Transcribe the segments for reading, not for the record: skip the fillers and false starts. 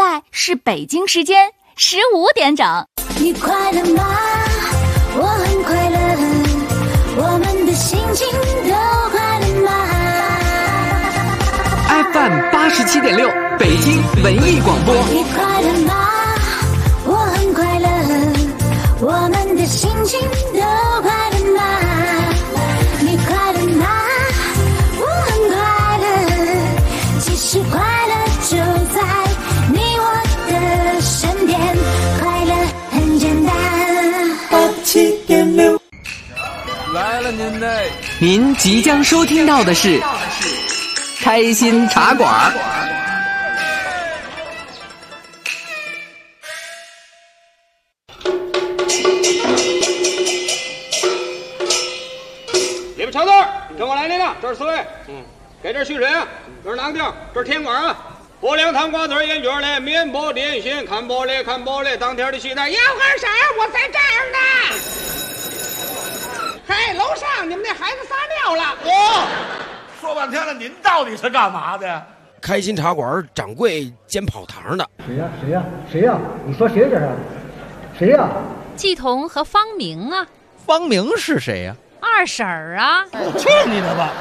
在是北京时间15点整。 你快乐吗？我很快乐，我们的心情都快乐吗？ FM 87.6北京文艺广播。 你快乐吗？我很快乐，我们的心情都快乐吗？你快乐吗？我很快乐，其实快乐就在你我的身边，快乐很简单。87.6 来了您嘞！ 您即将收听到的是开心茶馆。 里边瞧字，跟我来您了，这是4位。给这续水啊，这是哪个地儿？这是天馆啊。薄凉汤瓜子烟卷嘞，面包点心，看玻璃看玻璃，当天的期待要喝啥？我在这儿呢。嘿，楼上你们那孩子撒尿了。 说半天了，您到底是干嘛的呀？ 开心茶馆掌柜兼跑堂的。 谁呀？你说谁这是？谁呀？ 季彤和方明啊。 方明是谁呀？ 二婶儿啊。 去你的吧！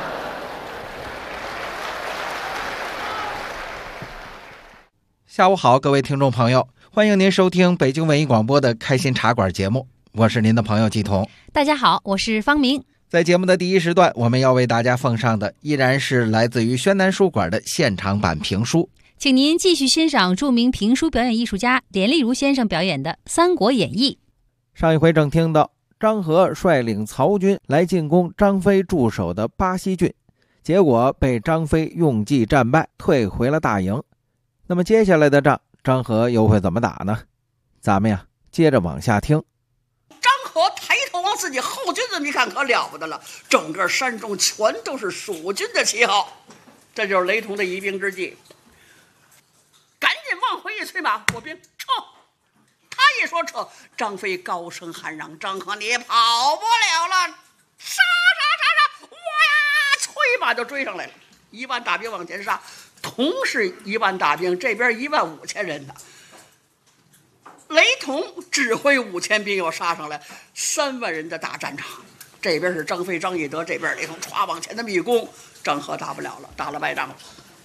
下午好，各位听众朋友，欢迎您收听北京文艺广播的开心茶馆节目，我是您的朋友季彤。 大家好，我是方明。 在节目的第一时段，我们要为大家奉上的依然是来自于宣南书馆的现场版评书， 请您继续欣赏著名评书表演艺术家连丽如先生表演的《三国演义》。 上一回正听到张合率领曹军来进攻张飞驻守的巴西郡，结果被张飞用计战败，退回了大营。那么接下来的仗，张合又会怎么打呢？咱们呀，接着往下听。 张合抬头往自己后军这么一看，可了不得了，整个山中全都是蜀军的旗号，这就是雷同的疑兵之计。赶紧往回一催马，火兵撤！他一说撤，张飞高声喊嚷：“张合，你跑不了了！杀！哇呀！”催马就追上来了，1万大兵往前杀。同是1万大兵，这边15000人呢。雷同指挥5000兵又杀上来，3万人的大战场。这边是张飞、张翼德，这边雷同歘往前那么一攻，张合打不了了，打了败仗了。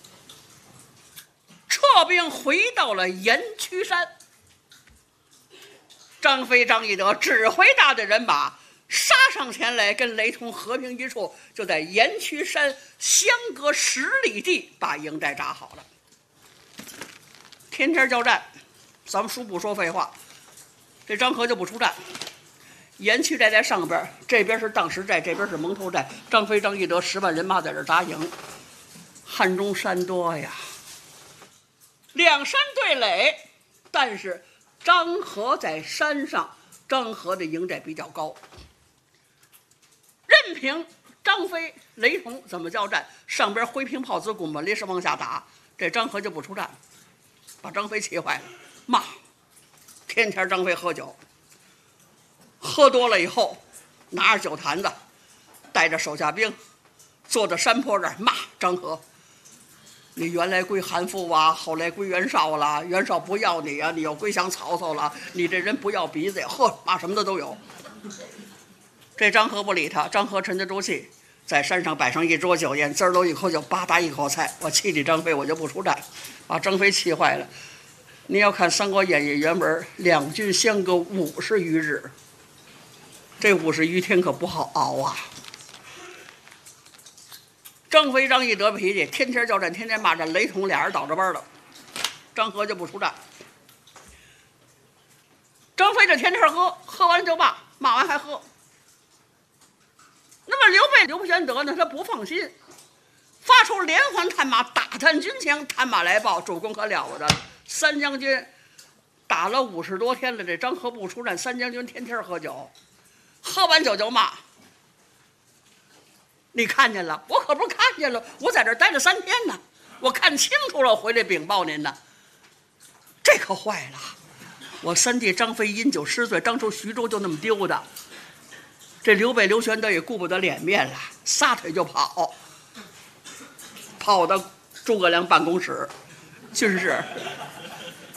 撤兵回到了盐曲山，张飞、张翼德指挥大的人马杀上前来，跟雷同和平一处，就在盐曲山相隔10里地把营寨扎好了。天天交战，咱们书不说废话，这张合就不出战。盐曲寨在上边，这边是砀石寨，这边是蒙头寨。张飞、张翼德10万人马在这扎营，汉中山多呀，两山对垒，但是张合在山上，张合的营寨比较高。任凭张飞、雷同怎么交战，上边挥平炮子鼓门烈士往下打，这张合就不出战，把张飞气坏了，骂。天天张飞喝酒，喝多了以后，拿着酒坛子，带着手下兵，坐在山坡这儿骂张合：“你原来归韩馥啊，后来归袁绍了，袁绍不要你啊，你又归降曹操了，你这人不要鼻子呀！”呵，骂什么的都有。这张合不理他，张合沉得住气，在山上摆上一桌酒宴，滋儿喽一口酒，吧嗒一口菜。我气你张飞，我就不出战，把张飞气坏了。你要看《三国演义》原文，两军相隔50余日，这50余天可不好熬啊。张飞、张翼德脾气，天天交战，天天骂战，雷同俩人倒着班了。张合就不出战。张飞这天天喝，喝完就骂，骂完还喝。那么刘备、刘玄德呢？他不放心，发出连环探马，打探军情。探马来报，主公可了不得了，三将军打了50多天了，这张合不出战，三将军天天喝酒，喝完酒就骂。你看见了？我可不是看见了，我在这儿待了3天呢，我看清楚了，回来禀报您呢。这可坏了，我三弟张飞因酒失醉，当初徐州就那么丢的。这刘备、刘玄德也顾不得脸面了，撒腿就跑，跑到诸葛亮办公室，军士，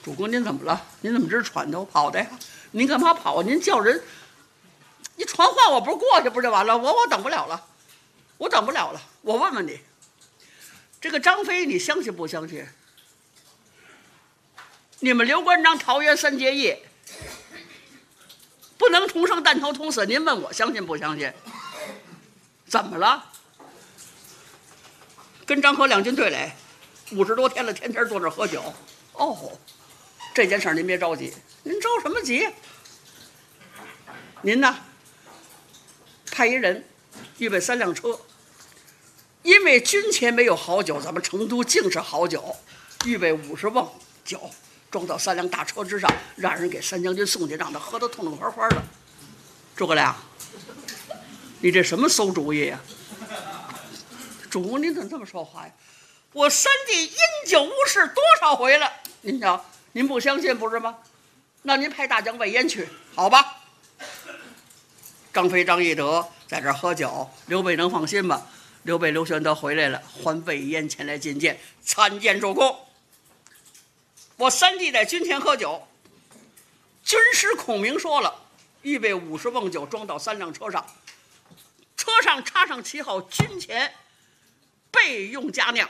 主公您怎么了？您怎么直喘头跑的呀？您干嘛跑？您叫人，你传话我不是过去不就完了？我等不了了，我等不了了。我问问你，这个张飞你相信不相信？你们刘关张桃园三结义，不能同生但求同死，您问我相信不相信？怎么了？跟张合两军对垒50多天了，天天坐这喝酒。哦，这件事您别着急，您着什么急？您呢，派一人预备3辆车，因为军前没有好酒，咱们成都净是好酒，预备50瓮酒，装到3辆大车之上，让人给三将军送去，让他喝得痛痛快快的。诸葛亮，你这什么馊主意呀？主公，您怎么这么说话呀？我三弟因酒误事多少回了？您瞧，您不相信不是吗？那您派大将魏延去，好吧？张飞、张翼德在这儿喝酒，刘备能放心吧？刘备、刘玄德回来了，唤魏延前来觐见，参见主公。我三弟在军前喝酒，军师孔明说了，预备50瓮酒装到3辆车上，车上插上旗号，军前备用佳酿，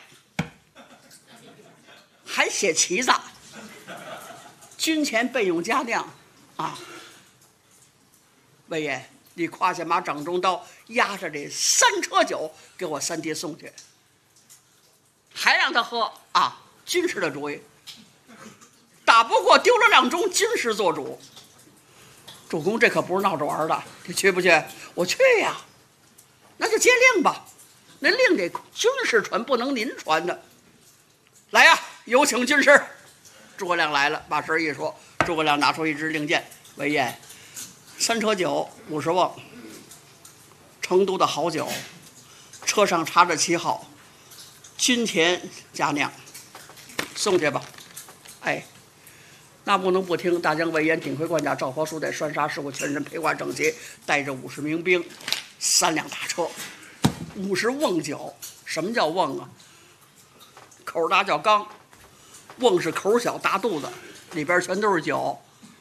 还写旗子，军前备用佳酿啊！魏延，你胯下马，掌中刀，押着这3车酒给我三弟送去，还让他喝啊！军师的主意，打不过丢了2钟，军师做主。主公，这可不是闹着玩的，你去不去？我去呀，那就接令吧。那令给军师传，不能您传的。来呀，有请军师。诸葛亮来了，把事一说，诸葛亮拿出一支令箭，魏延，3车酒50瓮，成都的好酒，车上插着旗号，军前佳酿，送去吧。哎，那不能不听。大将魏延顶盔贯甲，赵袍束带，拴纱事故，全身披挂整齐，带着50名兵，3辆大车，50瓮酒。什么叫瓮啊？口大叫缸，瓮是口小大肚子，里边全都是酒。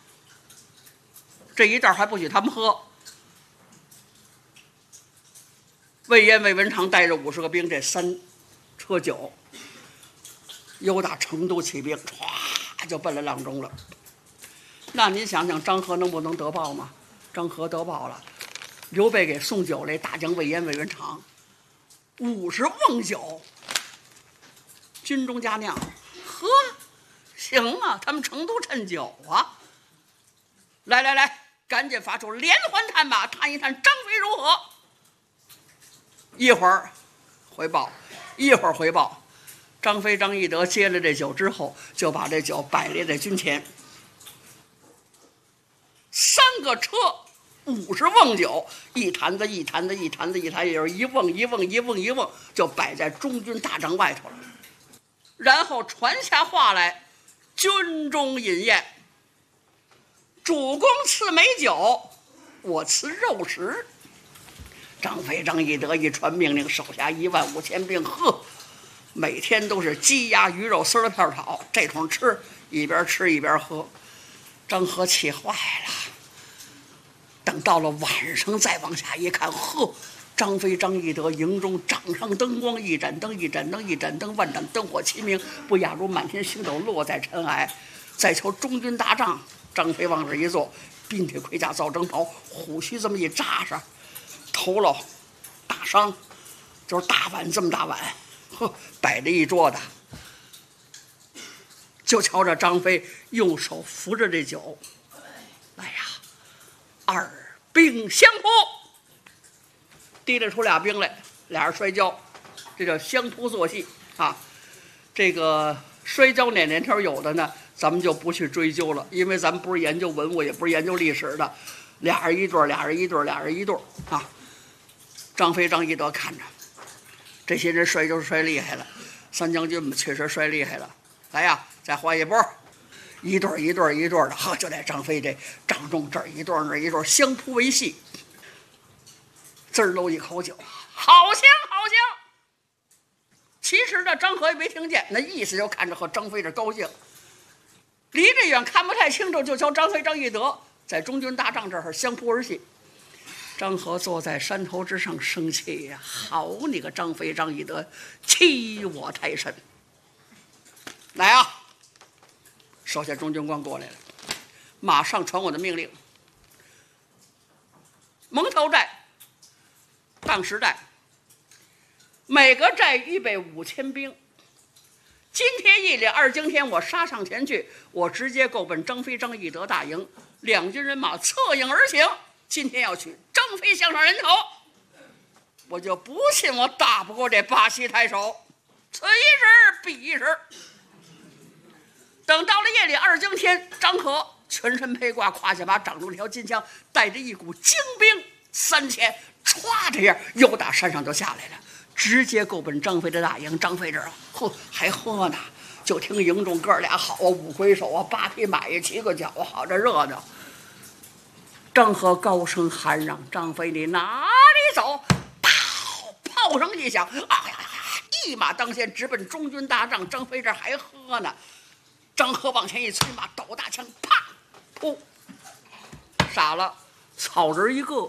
这一袋还不许他们喝。魏延、魏文长带着50个兵，这3车酒，由打成都起兵，唰就奔了阆中了。那您想想，张合能不能得报吗？张合得报了，刘备给送酒来，大将魏延、魏文长50瓮酒，军中佳酿，喝，行啊，他们成都趁酒啊！来来来，赶紧发出连环探马，探一探张飞如何。一会儿回报，一会儿回报。张飞、张翼德接了这酒之后，就把这酒摆列在军前，3个车50瓮酒，一坛子一坛子一坛子一坛，也就是1瓮1瓮1瓮1瓮，就摆在中军大帐外头了。然后传下话来，军中饮宴，主公赐美酒，我赐肉食。张飞、张翼德一传命令，手下15000兵，呵，每天都是鸡鸭鱼肉丝儿片炒，这通吃，一边吃一边喝。张合气坏了。等到了晚上再往下一看，呵，张飞、张翼德营中掌上灯光，一盏灯一盏灯一盏灯，万盏灯火齐明，不亚如满天星斗落在尘埃。再瞧中军大帐，张飞往这一坐，鬓铁盔甲造征袍，虎须这么一扎上，头喽大伤，就是大碗这么大碗，呵，摆着一桌子。就瞧着张飞用手扶着这酒，来呀，2兵相扑，提溜出俩兵来，俩人摔跤，这叫相扑做戏啊。这个摔跤哪年头有的呢？咱们就不去追究了，因为咱们不是研究文物，也不是研究历史的。俩人一对，俩人一对，俩人一对啊。张飞、张翼德看着这些人摔就是摔厉害了，三将军们确实摔厉害了。来呀，再换一波，一对一对一对的，呵，就在张飞这帐中这儿一对那儿一对，相扑为戏。滋儿搂一口酒，好香好香。其实呢，张合也没听见，那意思就看着和张飞这高兴。 离这远看不太清楚，就瞧张飞、张翼德在中军大帐这儿相扑而戏。张合坐在山头之上生气呀！好你个张飞、张翼德，欺我太甚！来啊！手下中军官过来了，马上传我的命令：蒙头寨、砀石寨，每个寨预备5000兵。今天夜里2更天，我杀上前去，我直接够奔张飞、张翼德大营，两军人马策应而行。今天要取张飞项上人头，我就不信我打不过这巴西太守。此一时彼一时。等到了夜里2更天，张合全身披挂，胯下马，掌住条金枪，带着一股精兵3000，歘这样又打山上就下来了，直接够奔张飞的大营。张飞这儿还喝呢，就听营中哥俩好啊，5魁首啊，8匹马呀，7个脚啊，好这热闹。张合高声喊嚷：“张飞，你哪里走？”炮声一响，一马当先，直奔中军大帐。张飞这还喝呢，张合往前一催马，抖大枪，啪，噗，傻了，草人一个。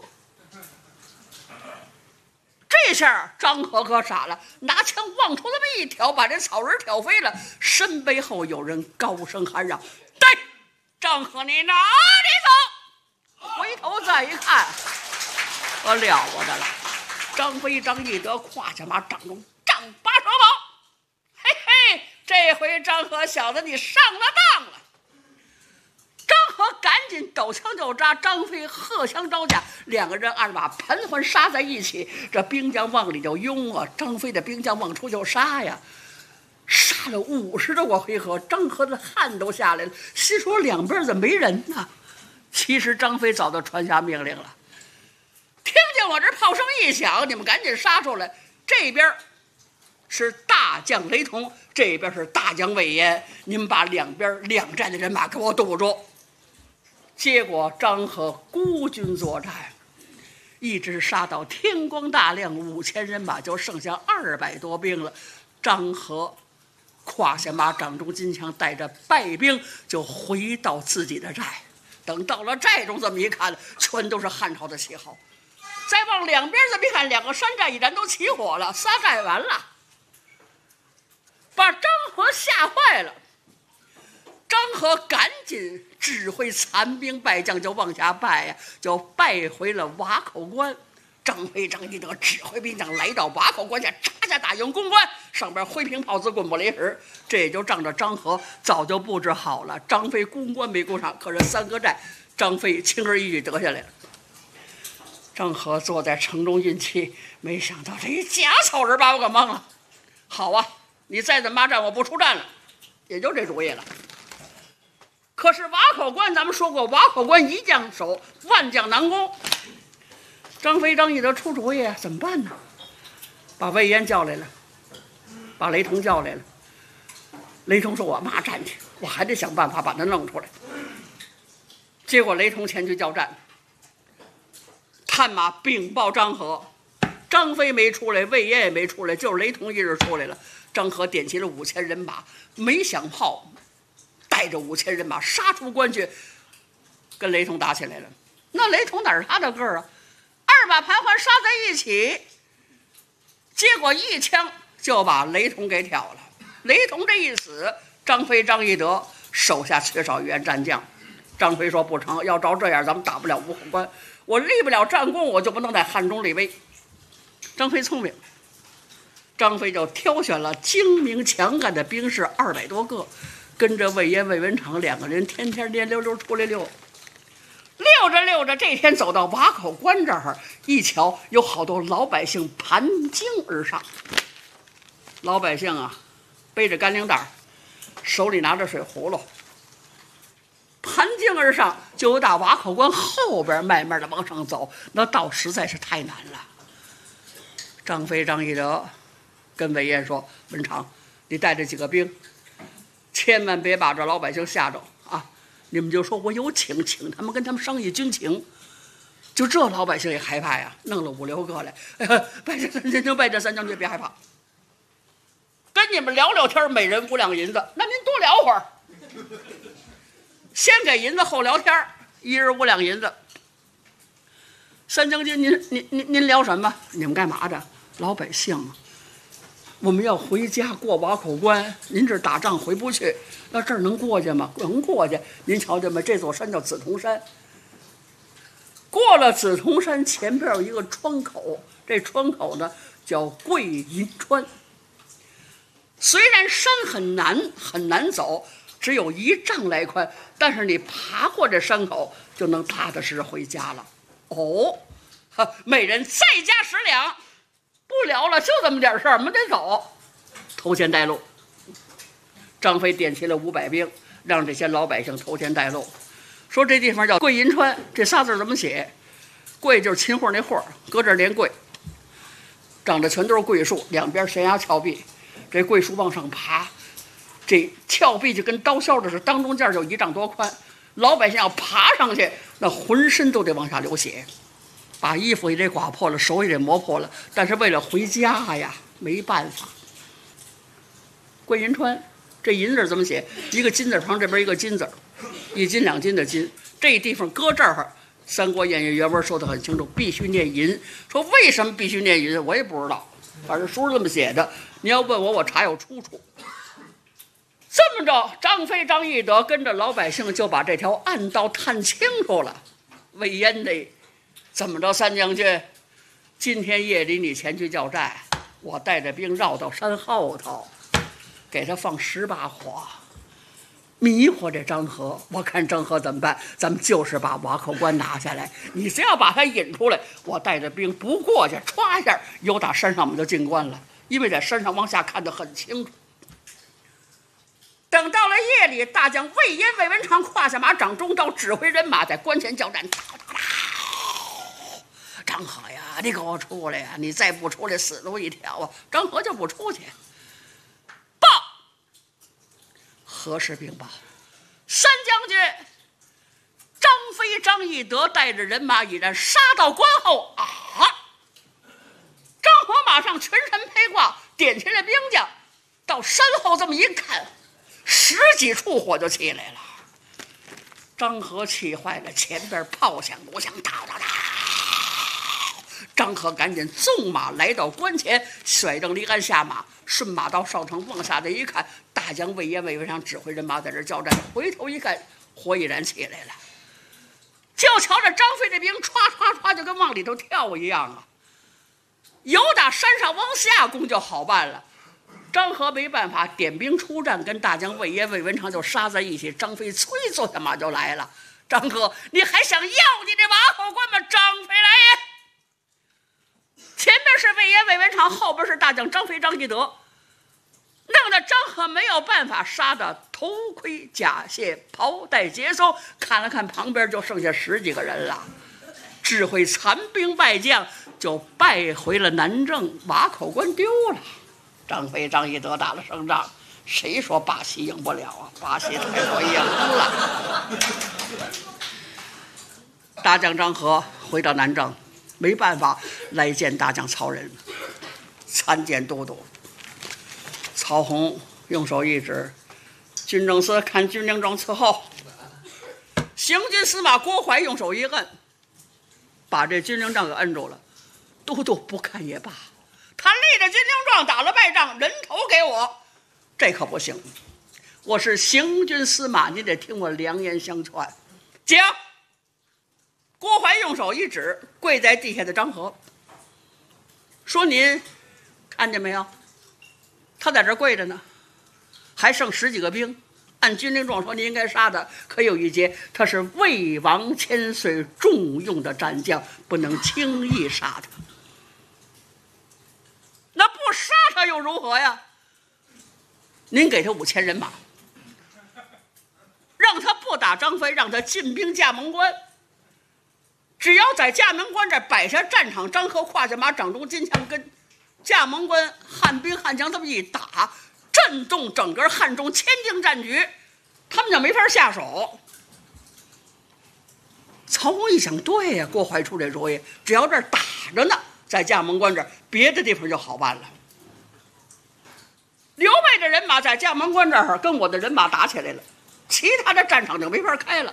这下张合可傻了，拿枪往出那么一挑，把这草人挑飞了。身背后有人高声喊嚷：“对，张合，你哪里走？”回头再一看，可了不得了！张飞、张翼德胯下马，掌中丈八蛇矛。嘿嘿，这回张合小子你上了当了！张合赶紧抖枪就扎，张飞荷枪招架，两个人二马盘环杀在一起。这兵将往里就拥啊，张飞的兵将往出就杀呀。杀了50多个回合，张合的汗都下来了，心说两边怎么没人呢？其实张飞早就传下命令了，听见我这炮声一响，你们赶紧杀出来。这边是大将雷同，这边是大将魏延，你们把两边两站的人马给我堵住。结果张合孤军作战，一直杀到天光大亮，5000人马就剩下200多兵了。张合胯下马，掌中金枪，带着败兵就回到自己的寨。等到了寨中，这么一看，全都是汉朝的旗号。再往两边这么一看，两个山寨已然都起火了，仨寨完了，把张合吓坏了。张合赶紧指挥残兵败将就往下败呀，就败回了瓦口关。张飞、张翼德指挥兵将来到瓦口关下，扎下大营攻关，上边挥平炮子，滚不离石。这也就仗着张合早就布置好了。张飞攻关没攻上，可是3个寨，张飞轻而易举得下来了。张合坐在城中运气，没想到这一假草人把我给蒙了。好啊，你再怎么骂战，我不出战了，也就这主意了。可是瓦口关，咱们说过，瓦口关一将守，万将难攻。张飞、张翼德出主意，怎么办呢？把魏延叫来了，把雷同叫来了。雷同说：“我骂战去，我还得想办法把他弄出来。”结果雷同前去叫战，探马禀报张合，张飞没出来，魏延也没出来，就是雷同一人出来了。张合点齐了5000人马，没响炮，带着5000人马杀出关去，跟雷同打起来了。那雷同哪是他的个儿啊？二马盘环杀在一起，结果一枪就把雷同给挑了。雷同这一死，张飞、张翼德手下缺少一员战将。张飞说：“不成，要照这样，咱们打不了武口关，我立不了战功，我就不能在汉中立威。”张飞聪明，张飞就挑选了精明强干的兵士200多个，跟着魏延、魏文长两个人天天连溜溜出来溜。溜着溜着，这天走到瓦口关这儿，一瞧有好多老百姓盘经而上。老百姓啊，背着干粮袋，手里拿着水葫芦，盘经而上，就由打瓦口关后边慢慢的往上走，那道实在是太难了。张飞、张翼德跟魏延说：“文长，你带着几个兵，千万别把这老百姓吓着啊！你们就说我有请他们，跟他们商议军情。”就这老百姓也害怕呀，弄了5、6个来。拜这三将军，拜这三将军，别害怕，跟你们聊聊天，每人5两银子，那您多聊会儿。 先给银子后聊天，1人5两银子。三将军，您聊什么？你们干嘛的？老百姓嘛，我们要回家过瓦口关。您这打仗回不去，那这儿能过去吗？能过去。您瞧见没？这座山叫紫铜山。过了紫铜山，前边有一个窗口，这窗口呢叫桂银川。虽然山很难走，只有1丈来宽，但是你爬过这山口，就能踏踏实实回家了。哦，每人再加10两。不聊了，就这么点事儿，我们得走。头前带路。张飞点齐了500兵，让这些老百姓头前带路。说这地方叫桂银川，这仨字怎么写？桂就是秦桧那桧，搁这儿连桂，长得全都是桂树，两边悬崖峭壁，这桂树往上爬，这峭壁就跟刀削的是，当中间就1丈多宽，老百姓要爬上去，那浑身都得往下流血，把衣服也得刮破了，手也得磨破了，但是为了回家呀，没办法。桂银川，这银字怎么写？一个金字旁，这边一个金字，1斤2斤的金。这地方搁这儿，《三国演义》原文说得很清楚，必须念银。说为什么必须念银，我也不知道，反正书是这么写的。你要问我，我查有出处。这么着，张飞、张翼德跟着老百姓就把这条暗道探清楚了。魏延的，怎么着？三将军，今天夜里你前去叫寨，我带着兵绕到山后头，给他放18火，迷惑这张合。我看张合怎么办？咱们就是把瓦口关拿下来，你只要把他引出来，我带着兵不过去，歘一下由打山上我们就进关了，因为在山上往下看得很清楚。等到了夜里，大将魏延、魏文长胯下马，掌中刀，指挥人马在关前交战。张合呀，你给我出来呀！你再不出来，死路一条啊！张合就不出去。报，何时禀报？三将军张飞、张翼德带着人马已然杀到关后啊！张合马上全身披挂，点起了兵将，到山后这么一看，10几处火就起来了。张合气坏了，前边炮响鼓响，哒哒哒。张合赶紧纵马来到关前，甩正离鞍下马，顺马到少城往下的一看，大将魏延、魏文长指挥人马在这交战。回头一看，火已然起来了，就瞧着张飞这兵歘歘歘就跟往里头跳一样啊！由打山上往下攻就好办了。张合没办法，点兵出战，跟大将魏延、魏文长就杀在一起。张飞催坐下马就来了。张合，你还想要你这瓦口关吗？张飞来也！前边是魏延、魏文长，后边是大将张飞、张翼德，弄得张合没有办法，杀的头盔甲械袍带结搜，看了看旁边就剩下10几个人了，指挥残兵败将就败回了南郑，瓦口关丢了。张飞、张翼德打了胜仗，谁说巴西赢不了啊？巴西太过赢了。大将张合回到南郑，没办法，来见大将曹仁，参见都督。曹洪用手一指，军政司看军令状伺候。行军司马郭淮用手一摁，把这军令状给摁住了。都督不看也罢，他立着军令状打了败仗，人头给我，这可不行。我是行军司马，您得听我良言相劝。请。郭淮用手一指跪在地下的张合，说：“您看见没有？他在这跪着呢，还剩10几个兵。按军令状说，您应该杀的，可有一节，他是魏王千岁重用的战将，不能轻易杀他。那不杀他又如何呀？您给他5000人马，让他不打张飞，让他进兵葭萌关。只要在葭萌关这摆下战场，张合胯下马，掌中金枪，跟葭萌关汉兵汉将这么一打，震动整个汉中千丁战局，他们就没法下手。”曹洪一想，对呀，郭淮出这主意，只要这儿打着呢，在葭萌关这儿，别的地方就好办了。刘备的人马在葭萌关这儿跟我的人马打起来了， 其他的战场就没法开了。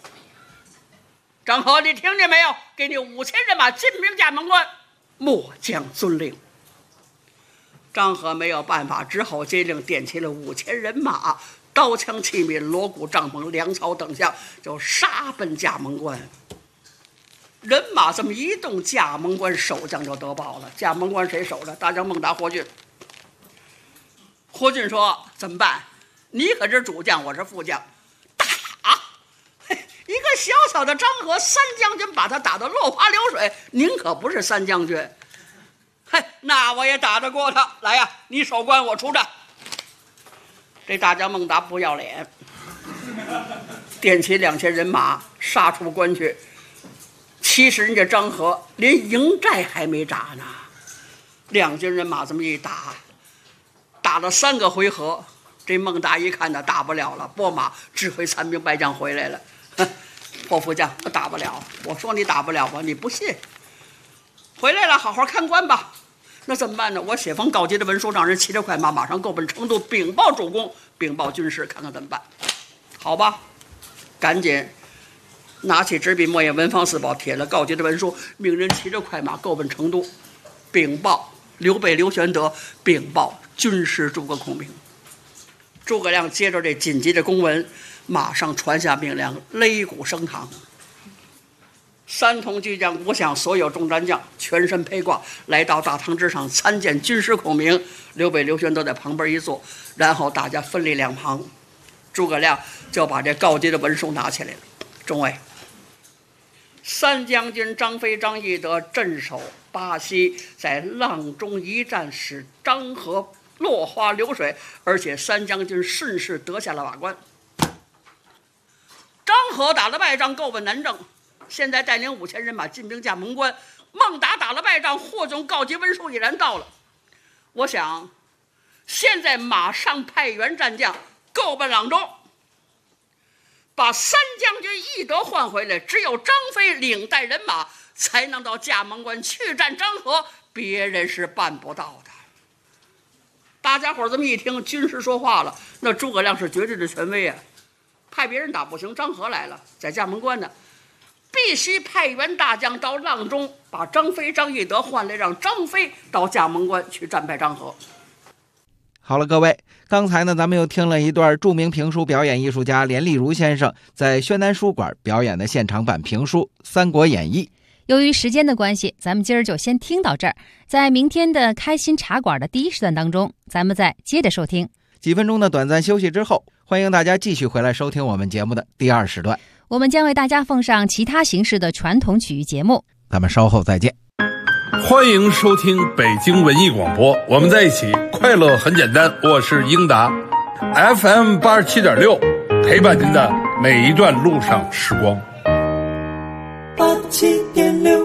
张合，你听见没有？给你5000人马进兵葭萌关，末将遵令。张合没有办法，只好接令点起了5000人马，刀枪器皿、锣鼓帐篷、粮草等项，就杀奔葭萌关。人马这么一动，葭萌关守将就得报了。葭萌关谁守着？大将孟达、霍峻。霍峻说：“怎么办？你可是主将，我是副将，打！一个小小的张合3将军，把他打得落花流水。您可不是3将军。那我也打得过他。来呀，你守关，我出战。”这大将孟达不要脸，点起2000人马杀出关去。其实人家张合连营寨还没扎呢，2军人马这么一打，打了3个回合。这孟达一看呢，打不了了，拨马指挥残兵败将回来了。霍副将，我打不了。我说你打不了吧，你不信。回来了，好好看关吧。那怎么办呢？我写封告急的文书，让人骑着快马马上够奔成都，禀报主公，禀报军师，看看怎么办。好吧，赶紧拿起纸笔墨砚，文房四宝，贴了告急的文书，命人骑着快马够奔成都，禀报刘备刘玄德，禀报军师诸葛孔明。诸葛亮接着这紧急的公文，马上传下命令，擂鼓升堂。3通巨将鼓响，所有众战将全身披挂，来到大堂之上参见军师孔明。刘备刘玄德在旁边一坐，然后大家分立两旁。诸葛亮就把这告急的文书拿起来了。众位，3将军张飞、张翼德镇守巴西，在阆中一战使张合落花流水，而且3将军顺势得下了瓦关。张合打了败仗，够奔南郑，现在带领5000人马进兵葭萌关。孟达打了败仗，霍总告急文书已然到了。我想现在马上派员战将够奔阆中，把3将军翼德换回来，只有张飞领带人马才能到葭萌关去战张合，别人是办不到的。大家伙这么一听，军师说话了，那诸葛亮是绝对的权威啊！派别人打不行，张合来了，在葭萌关呢，必须派员大将到阆中，把张飞、张翼德换来，让张飞到葭萌关去战败张合。 好了，各位，刚才呢，咱们又听了一段著名评书表演艺术家连丽如先生在宣南书馆表演的现场版评书《三国演义》。 由于时间的关系，咱们今儿就先听到这儿。在明天的开心茶馆的第1时段当中，咱们再接着收听。 几分钟的短暂休息之后，欢迎大家继续回来收听我们节目的第2时段。 我们将为大家奉上其他形式的传统曲艺节目。 咱们稍后再见。 欢迎收听北京文艺广播，我们在一起，快乐很简单。我是英达 ，FM 87.6，陪伴您的每一段路上时光。 87.6。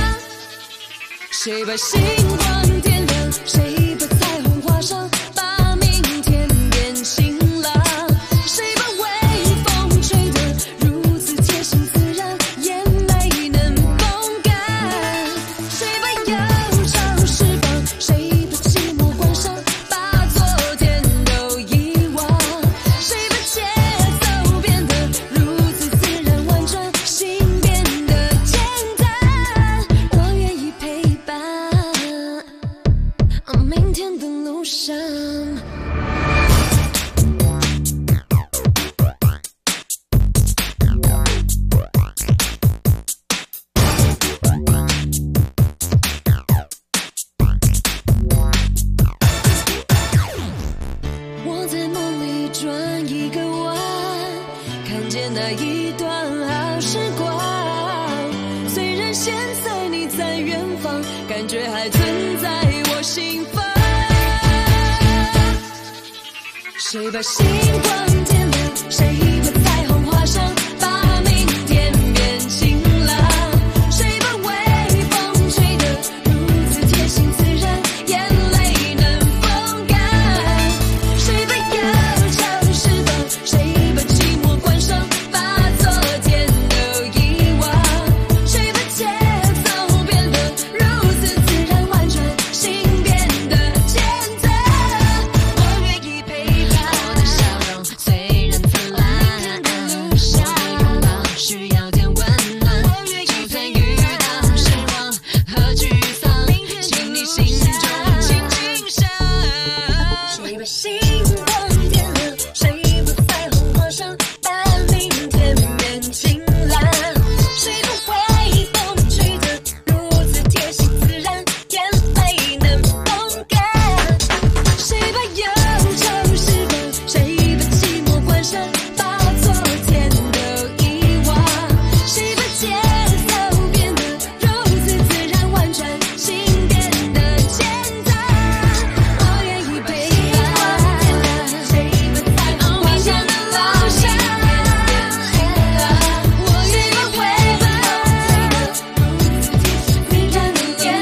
谁把星光点亮？谁把彩虹画上？把上。我在梦里转一个弯，看见那一段好时光。虽然现在你在远方，感觉还存在我心房。谁把星光点亮？谁把彩虹画上？把明天变晴朗。谁把微风吹得如此贴心自然，眼泪能风干？谁把忧愁释放？谁把寂寞关上？把昨天都遗忘。谁把节奏变得如此自然婉转，心变得简单？我愿意陪伴我的笑容，虽然灿烂，路上拥抱需要点温暖。就算遇到失望和沮丧，请你心中轻轻想。谁把星光点亮？谁把彩虹画上？把明天变晴朗。谁把微风吹得如此贴心自然，眼泪能风干？谁把忧愁释放？谁把寂寞关上？把昨天都遗忘。谁把节奏变得如此自然婉转，心变得简单？我愿意陪伴。谁把彩虹画上？路上我愿意陪伴。如此贴心自然的眼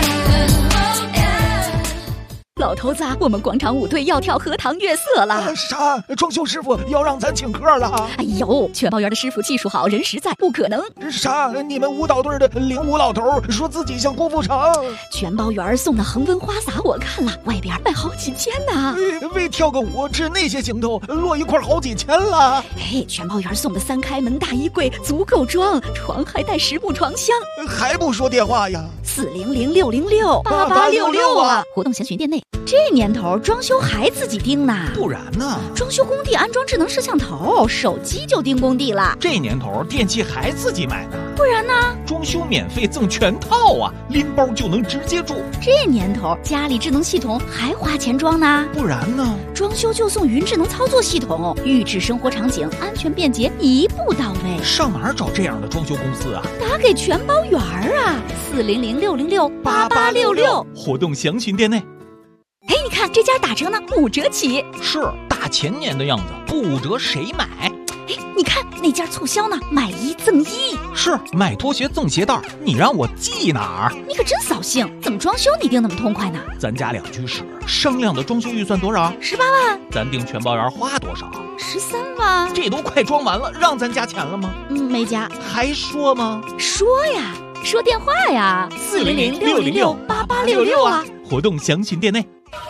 神。 老头子，我们广场舞队要跳荷塘月色了。 啥？装修师傅要让咱请客了？ 哎呦，全包园的师傅技术好，人实在，不可能。 啥？你们舞蹈队的领舞老头说自己像郭富城， 全包园送的恒温花洒我看了，外边卖好几千呢。 为跳个舞吃那些行头，落一块好几千了。 哎，全包园送的3开门大衣柜足够装，床还带10部床箱。 还不说电话呀 ？400-606-8866啊！活动详询店内。这年头装修还自己盯呢？ 不然呢？ 装修工地安装智能摄像头，手机就盯工地了。 这年头电器还自己买呢？ 不然呢？ 装修免费赠全套啊，拎包就能直接住。 这年头家里智能系统还花钱装呢？ 不然呢？ 装修就送云智能操作系统，预制生活场景，安全便捷，一步到位。 上哪儿找这样的装修公司啊？ 打给全包园啊，400-606-8866。 活动详询店内。 哎，你看这家打折呢，5折起。 是大前年的样子，不5折谁买？ 哎，你看那家促销呢，买1赠1。 是买拖鞋赠鞋带，你让我记哪儿？ 你可真扫兴，怎么装修你定那么痛快呢？ 咱家2居室，商量的装修预算多少 ？18万。 咱定全包园花多少 ？13万。 这都快装完了，让咱加钱了吗？ 没加。 还说吗？ 说呀，说电话呀，400-606-8866啊。 活动详询店内。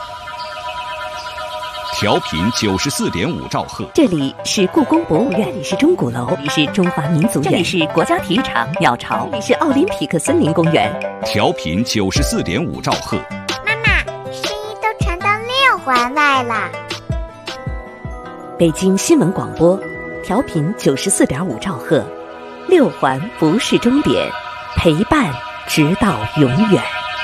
调频94.5兆赫， 这里是故宫博物院，这里是钟鼓楼，这里是中华民族园，这里是国家体育场鸟巢，这里是奥林匹克森林公园。 调频94.5兆赫。 妈妈，声音都传到6环外了。 北京新闻广播，调频94.5兆赫，6环不是终点，陪伴直到永远。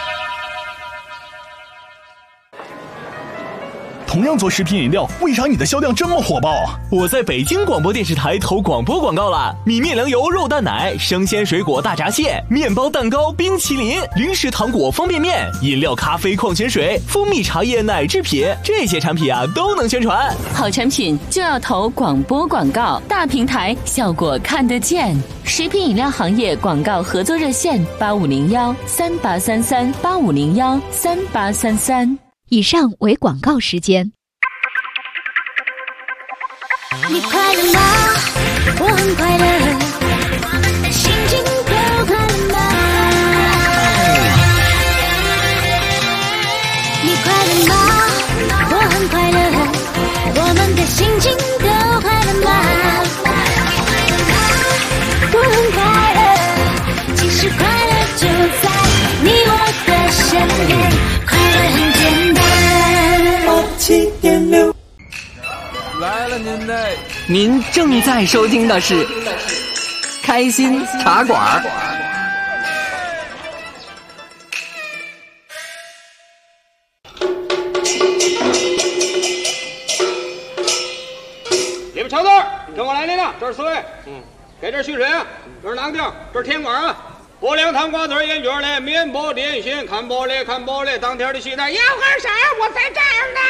同样做食品饮料，为啥你的销量这么火爆？我在北京广播电视台投广播广告了，米面粮油肉蛋奶、生鲜水果大闸蟹、面包蛋糕、冰淇淋、零食糖果、方便面、饮料、咖啡、矿泉水、蜂蜜茶叶、奶制品，这些产品啊都能宣传。 好产品就要投广播广告，大平台效果看得见。食品饮料行业广告合作热线8501-3833-8501-3833。 以上为广告时间。 你快乐吗？我很快乐，心情都快乐吗？你快乐吗？我很快乐，我们的心情都快乐吗？我很快乐，其实快乐就在你我的身边，快乐很简单。 94.6。 来了您嘞！ 您正在收听的是开心茶馆。 你们瞧字，跟我来您了，这是四位。给这续水啊，这是囊丁，这是甜管啊。拨凉糖瓜子烟卷嘞，面包点心，看玻璃看玻璃，当天的西单要干啥？我在这儿呢。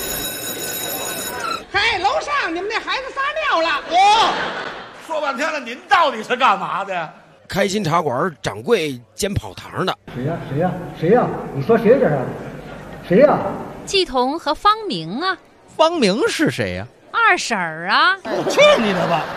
嘿，楼上你们那孩子撒尿了。 说半天了，您到底是干嘛的？ 开心茶馆掌柜煎跑堂的。 谁呀？你说谁这是？谁呀？ 季彤和方明啊。 方明是谁呀？ 二婶儿啊。 去你的吧！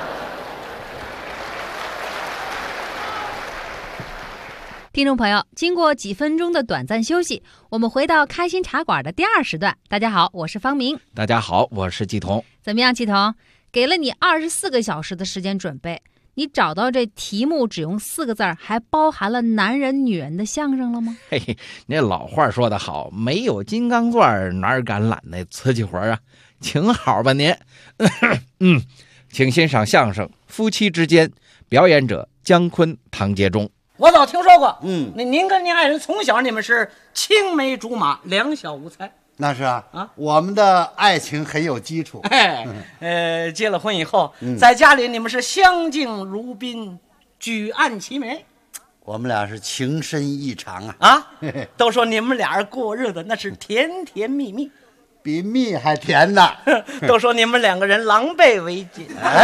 听众朋友，经过几分钟的短暂休息，我们回到开心茶馆的第二时段。大家好，我是方明。 大家好，我是季彤。 怎么样，季彤？给了你24个小时的时间准备，你找到这题目只用4个字，还包含了男人女人的相声了吗？ 嘿嘿，那老话说得好，没有金刚钻哪敢揽那瓷器活啊？请好吧您。请欣赏相声《夫妻之间》，表演者姜昆、唐杰忠。 我早听说过，您跟您爱人从小你们是青梅竹马，两小无猜。 那是啊，我们的爱情很有基础。 结了婚以后，在家里你们是相敬如宾，举案齐眉。 我们俩是情深意长啊！ 都说你们俩人过日子那是甜甜蜜蜜， 比蜜还甜呢。 都说你们两个人狼狈为奸。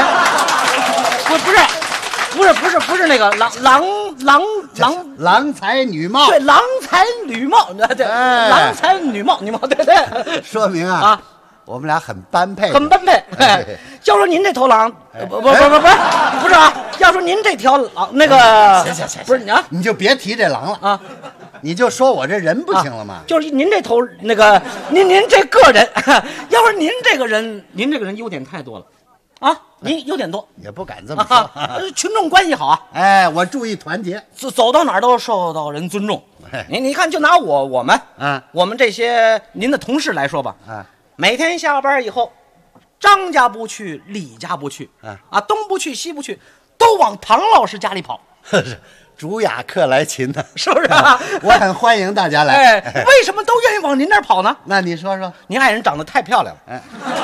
不是那个郎才女貌。 对，郎才女貌，对，郎才女貌，对。 说明啊，我们俩很般配， 很般配。要说您这头狼，不是啊，要说您这条狼，那个不是你啊， 你就别提这狼了啊，你就说我这人不行了吗？ 就是您这头那个您这个人，要说您这个人优点太多了。您优点多， 也不敢这么说。 群众关系好啊， 我注意团结， 走到哪儿都受到人尊重。你看，就拿我们这些您的同事来说吧，每天下班以后，张家不去，李家不去，东不去西不去，都往唐老师家里跑。 主雅客来勤呢， 是不是啊？ 我很欢迎大家来。 为什么都愿意往您那儿跑呢？ 那你说说， 您爱人长得太漂亮了。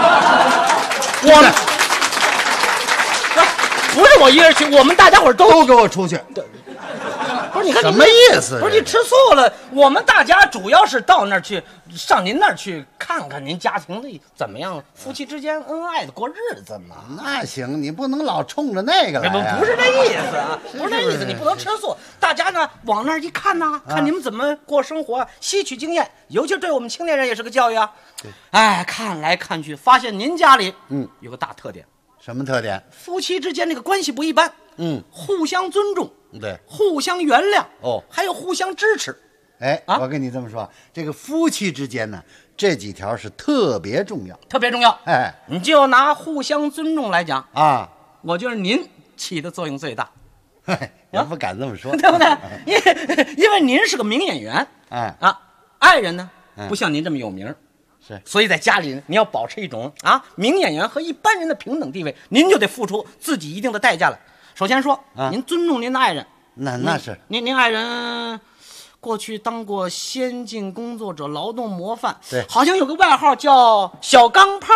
不是我一个人去，我们大家伙都给我出去。 不是，你看什么意思？ 不是你吃醋了？我们大家主要是到那儿去，上您那儿去看看您家庭的怎么样，夫妻之间恩爱的过日子嘛。 那行，你不能老冲着那个来啊。 不是这意思啊，不是这意思，你不能吃醋。大家呢往那儿一看呢，看你们怎么过生活，吸取经验，尤其对我们青年人也是个教育啊。看来看去，发现您家里有个大特点。 什么特点？ 夫妻之间这个关系不一般，互相尊重， 对， 互相原谅，还有互相支持。 我跟你这么说，这个夫妻之间呢，这几条是特别重要， 特别重要。你就拿互相尊重来讲啊， 我觉得您起的作用最大。 也不敢这么说， 对不对？因为您是个名演员，爱人呢不像您这么有名。 是， 所以在家里你要保持一种名演员和一般人的平等地位，您就得付出自己一定的代价来。首先说，您尊重您的爱人， 那是您爱人过去当过先进工作者、劳动模范， 对， 好像有个外号叫小钢炮，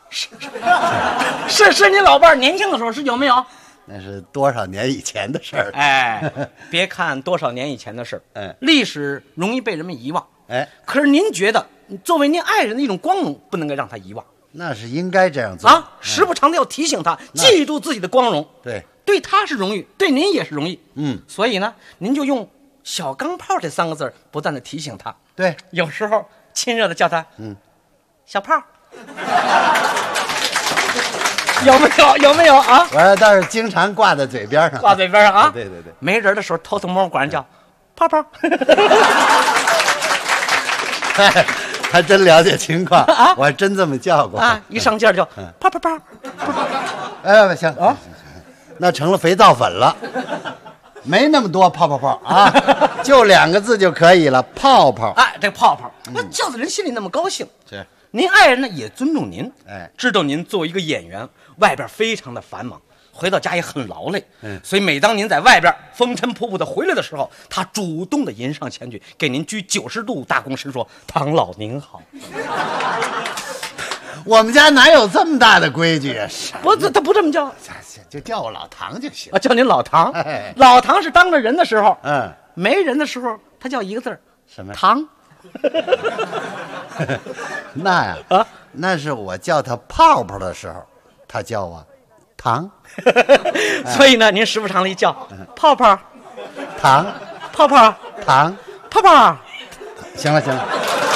是您老伴儿年轻的时候是有没有？ 那是多少年以前的事儿。 别看多少年以前的事儿，历史容易被人们遗忘。可是您觉得，作为您爱人的一种光荣，不能够让他遗忘。 那是应该这样做时不常的要提醒他，记住自己的光荣。对他是荣誉，对您也是荣誉。所以呢，您就用“小钢炮”这3个字，不断的提醒他。 对， 有时候亲热的叫他小炮。有没有啊？ 我倒是经常挂在嘴边上， 挂嘴边上啊。 对， 没人的时候偷偷摸摸管人叫泡泡。 还真了解情况我还真这么叫过一上劲儿就泡泡泡。 行那成了肥皂粉了，没那么多泡泡泡就2个字就可以了，泡泡。 这泡泡，那叫的人心里那么高兴。 是， 您爱人呢也尊重您， 哎， 知道您作为一个演员，外边非常的繁忙，回到家也很劳累，所以每当您在外边风尘仆仆的回来的时候，他主动的迎上前去，给您鞠90度大躬，身说：“唐老您好。” 我们家哪有这么大的规矩啊？ 不，他不这么叫， 就叫我老唐就行。 啊，叫您老唐。 哎， 老唐是当着人的时候，没人的时候，他叫一个字儿， 什么？ 唐。 那呀，那是我叫他泡泡的时候，他叫我唐。 所以呢，您时不常的一叫泡泡， 唐， 泡泡， 唐， 泡泡。 行了行了，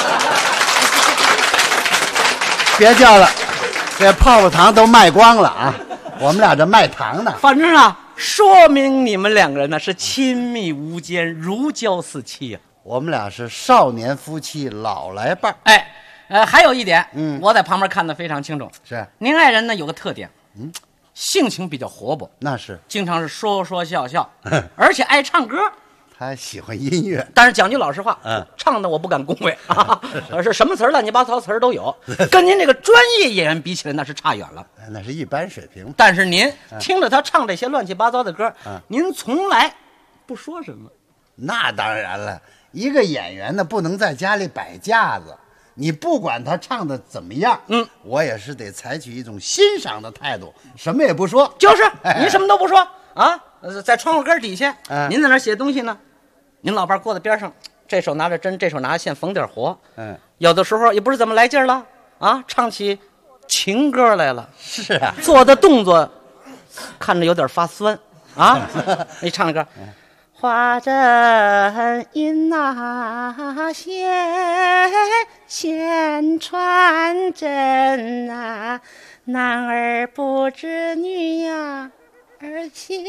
别叫了，这泡泡糖都卖光了啊！我们俩这卖糖呢。 反正啊，说明你们两个人呢是亲密无间，如胶似漆呀。 我们俩是少年夫妻老来伴。 哎，还有一点，我在旁边看得非常清楚。 是， 您爱人呢有个特点，性情比较活泼， 那是经常是说说笑笑，而且爱唱歌。 他喜欢音乐， 但是讲句老实话，唱的我不敢恭维啊，是什么词儿乱七八糟词儿都有，跟您这个专业演员比起来那是差远了。 那是一般水平。 但是您听着他唱这些乱七八糟的歌，您从来不说什么。 那当然了，一个演员呢不能在家里摆架子，你不管他唱的怎么样，我也是得采取一种欣赏的态度，什么也不说。 就是您什么都不说啊，在窗户根底下，您在那写东西呢。您老伴坐在边上，这手拿着针，这手拿着线，缝点活。有的时候也不知怎么来劲儿了啊，唱起情歌来了。 是啊， 做的动作看着有点发酸啊。一唱歌，花针引那线，线穿针啊，男儿不知女呀儿心。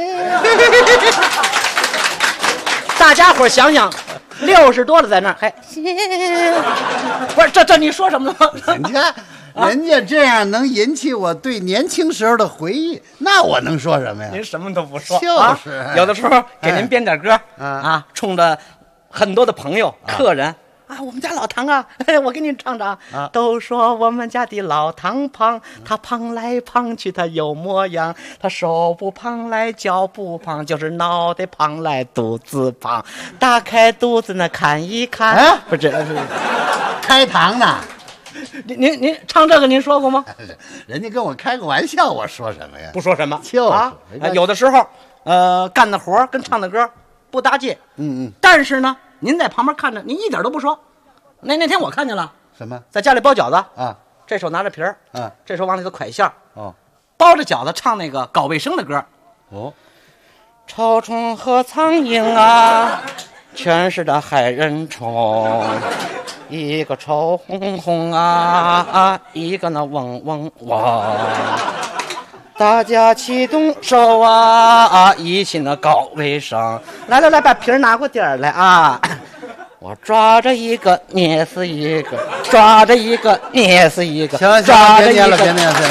大家伙想想，60多了在那儿还，不是这你说什么呢？人家这样能引起我对年轻时候的回忆，那我能说什么呀？ 您什么都不说， 就是、 有的时候给您编点歌啊，冲着很多的朋友、客人。我们家老唐啊，我给你唱唱。都说我们家的老唐胖，他胖来胖去，他有模样。他手不胖来脚不胖，就是脑袋胖来肚子胖。打开肚子呢看一看，不是开膛呢。 您唱这个您说过吗？ 人家跟我开个玩笑，我说什么呀？ 不说什么， 就是有的时候干的活跟唱的歌不搭界。但是呢。您在旁边看着，您一点都不说。那天我看见了什么， 在家里包饺子啊， 这手拿着皮儿啊， 这手往里头蒯馅儿哦， 包着饺子唱那个搞卫生的歌哦， 臭虫和苍蝇啊，全是的害人虫，一个臭烘烘啊，一个那嗡嗡嗡。大家齐动手啊，一起那搞卫生。来，把皮儿拿过点儿来啊！我抓着一个捏死一个，抓着一个捏死一个。 行，别捏了，别捏了。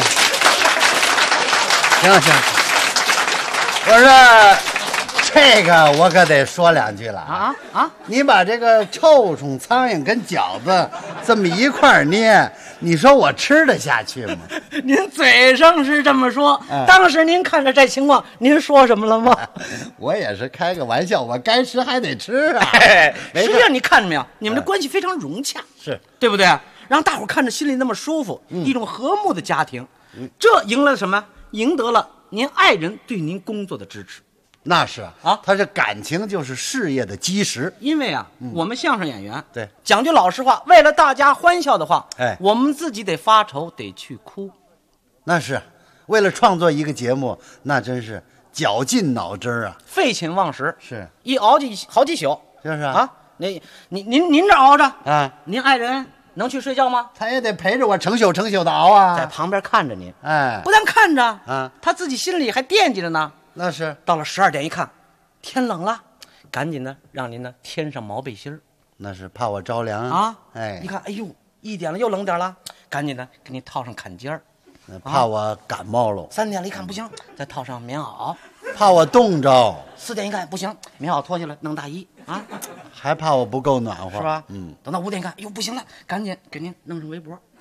行，我说这个我可得说两句了啊！你把这个臭虫、苍蝇跟饺子这么一块捏，你说我吃得下去吗？ 您嘴上是这么说，当时您看着这情况，您说什么了吗？ 我也是开个玩笑，我该吃还得吃啊。 实际上你看着没有，你们的关系非常融洽， 是对不对？让大伙看着心里那么舒服，一种和睦的家庭，这赢了什么？赢得了您爱人对您工作的支持。 那是啊，他这感情就是事业的基石。 因为啊，我们相声演员， 对， 讲句老实话，为了大家欢笑的话，我们自己得发愁，得去哭。 那是为了创作一个节目，那真是绞尽脑汁啊， 废寝忘食， 是一熬好几宿， 就是啊。 您这熬着啊，您爱人能去睡觉吗？ 他也得陪着我成宿的熬啊， 在旁边看着您， 哎， 不但看着啊， 他自己心里还惦记着呢。 那是到了12点一看，天冷了，赶紧的让您呢添上毛背心儿， 那是怕我着凉啊。 哎， 一看，哎呦，1点了又冷点了，赶紧的给您套上坎肩儿， 怕我感冒喽。 3点了一看不行，再套上棉袄， 怕我冻着。 4点一看不行，棉袄脱下来弄大衣啊， 还怕我不够暖和， 是吧？ 嗯， 等到5点一看，哎呦不行了，赶紧给您弄上围脖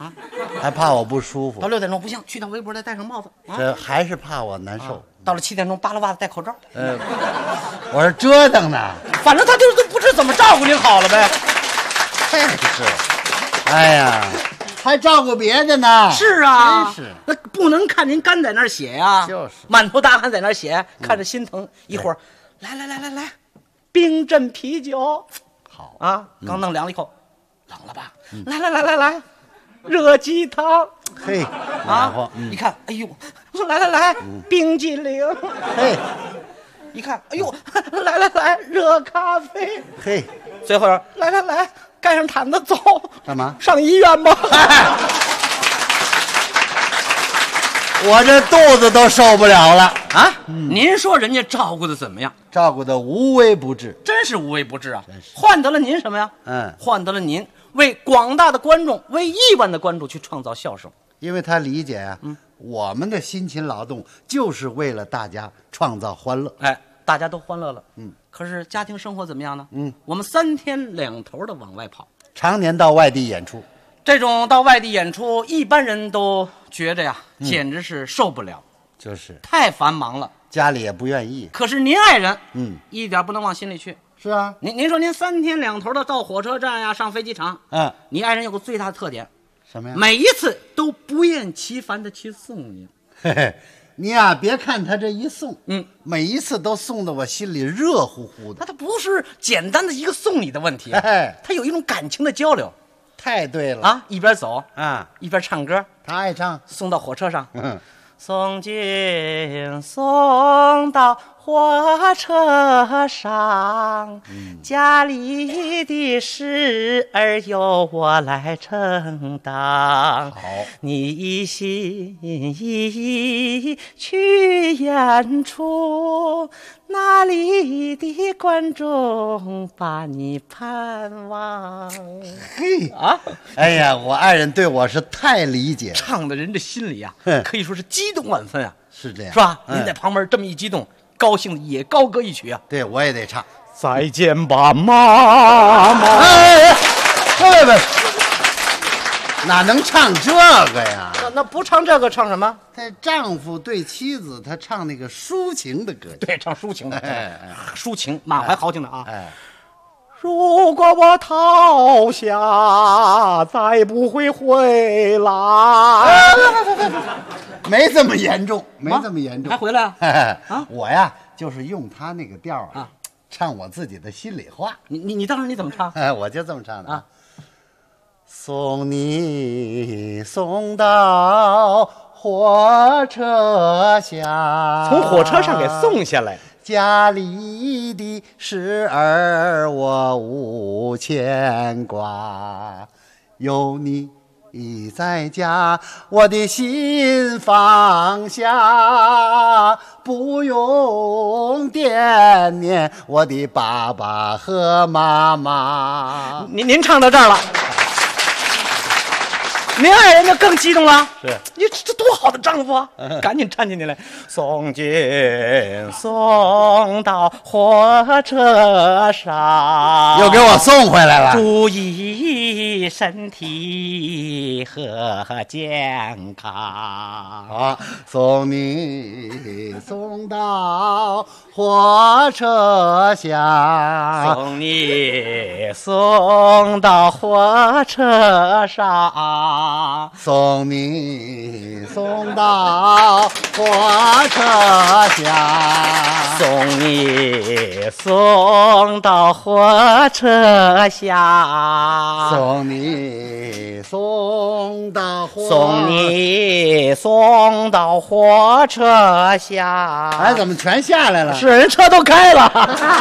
啊？ 还怕我不舒服？ 到6点钟不行，去趟围脖再戴上帽子。 这还是怕我难受。 到了7点钟扒了袜子戴口罩。 我是折腾呢。 反正他就是不知怎么照顾您好了呗。 真是，哎呀，还照顾别的呢。 是啊， 真是， 那不能看您干在那儿写呀。 就是满头大汗在那儿写，看着心疼。一会儿，来，冰镇啤酒。 好啊，刚弄凉了一口，冷了吧？来，热鸡汤。 嘿， 啊，一看，哎呦，来，冰激凌。 嘿， 一看，哎呦，来，热咖啡。 嘿， 最后来，盖上毯子走。 干嘛？ 上医院吧。 我这肚子都受不了了啊！您说人家照顾的怎么样？ 照顾的无微不至， 真是无微不至啊！换得了您什么呀？换得了您为广大的观众，为亿万的观众去创造笑声。 因为他理解啊，我们的辛勤劳动就是为了大家创造欢乐。 哎，大家都欢乐了。可是家庭生活怎么样呢？我们3天2头的往外跑， 常年到外地演出。 这种到外地演出，一般人都觉着呀，简直是受不了， 就是太繁忙了， 家里也不愿意。 可是您爱人，一点不能往心里去。 是啊， 您说您3天2头的到火车站呀，上飞机场，你爱人有个最大的特点， 什么呀？ 每一次都不厌其烦的去送您。 嘿嘿，你呀，别看他这一送，每一次都送得我心里热乎乎的。 他不是简单的一个送礼的问题，他有一种感情的交流。 太对了啊！一边走啊， 一边唱歌。 他爱唱， 送到火车上，送到火车上，家里的事儿由我来承担。 好， 你一心一意去演出，那里的观众把你盼望。 嘿啊！哎呀，我爱人对我是太理解， 唱的人的心里啊，可以说是激动万分啊。 是这样， 是吧？您在旁边这么一激动，高兴的也高歌一曲啊。 对，我也得唱。 再见吧，妈妈。 哎，哪能唱这个呀？ 那不唱这个唱什么？ 丈夫对妻子，他唱那个抒情的歌曲。 对，唱抒情的，抒情，满怀豪情的啊。如果我逃下，再不会回来。 没这么严重，没这么严重， 还回来啊？我呀，就是用他那个调啊，唱我自己的心里话。 你当时你怎么唱？ 我就这么唱的啊。送你送到火车下， 从火车上给送下来。 家里的事儿我无牵挂，有你在家，我的心放下，不用惦念我的爸爸和妈妈。 您唱到这儿了，您爱人就更激动了。 是， 你这多好的丈夫啊！赶紧搀起你来，送到火车上， 又给我送回来了。 注意身体和健康。 好，送你送到火车下， 送你送到火车上， 送你送到火车下， 送你送到火车下， 送你送到送你送到火车下。 哎，怎么全下来了？ 是人车都开了。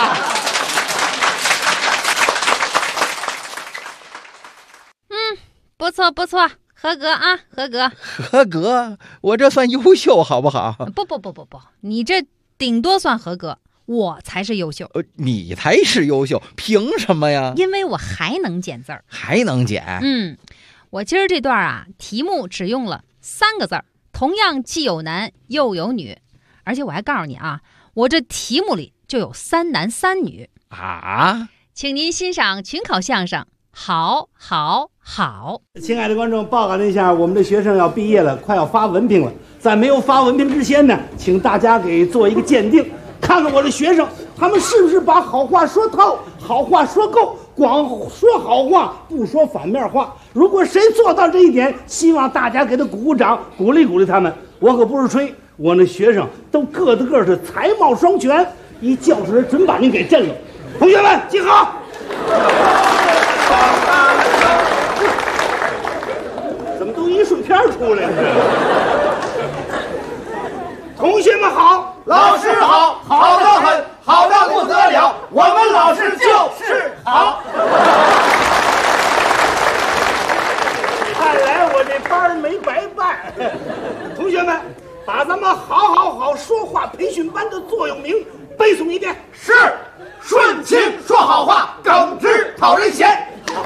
不错不错，合格啊，合格。 合格，我这算优秀好不好？ 不，你这顶多算合格，我才是优秀。 你才是优秀，凭什么呀？ 因为我还能捡字儿。 还能捡？ 我今儿这段啊，题目只用了3个字儿，同样既有男又有女，而且我还告诉你啊，我这题目里就有3男3女啊！ 请您欣赏群口相声《好好好。 亲爱的观众，报告您一下，我们的学生要毕业了，快要发文凭了。在没有发文凭之前呢，请大家给做一个鉴定，看看我的学生他们是不是把好话说透，好话说够，光说好话不说反面话。如果谁做到这一点，希望大家给他鼓鼓掌，鼓励鼓励他们。我可不是吹，我那学生都个是才貌双全，一叫出来准把您给震了。同学们集合。怎么都一顺片出来了？同学们好， 老师好，好得很，好得不得了，我们老师就是好。 看来我这班没白办。同学们，把咱们好说话培训班的座右铭背诵一遍。 是，顺情说好话，耿直讨人嫌。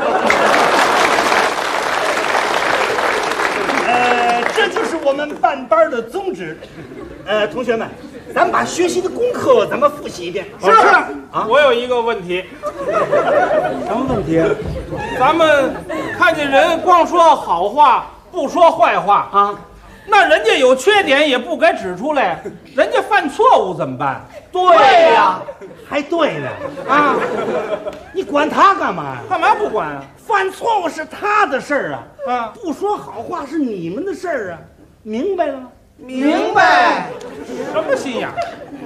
这就是我们办班的宗旨。同学们，咱们把学习的功课咱们复习一遍。 是啊，我有一个问题。 什么问题？ 咱们看见人光说好话不说坏话啊，那人家有缺点也不该指出来，人家犯错误怎么办？ 对呀，还对呢啊！你管他干嘛呀？ 干嘛不管啊？ 犯错误是他的事儿啊，不说好话是你们的事儿啊，明白了吗？ 明白。 什么心眼？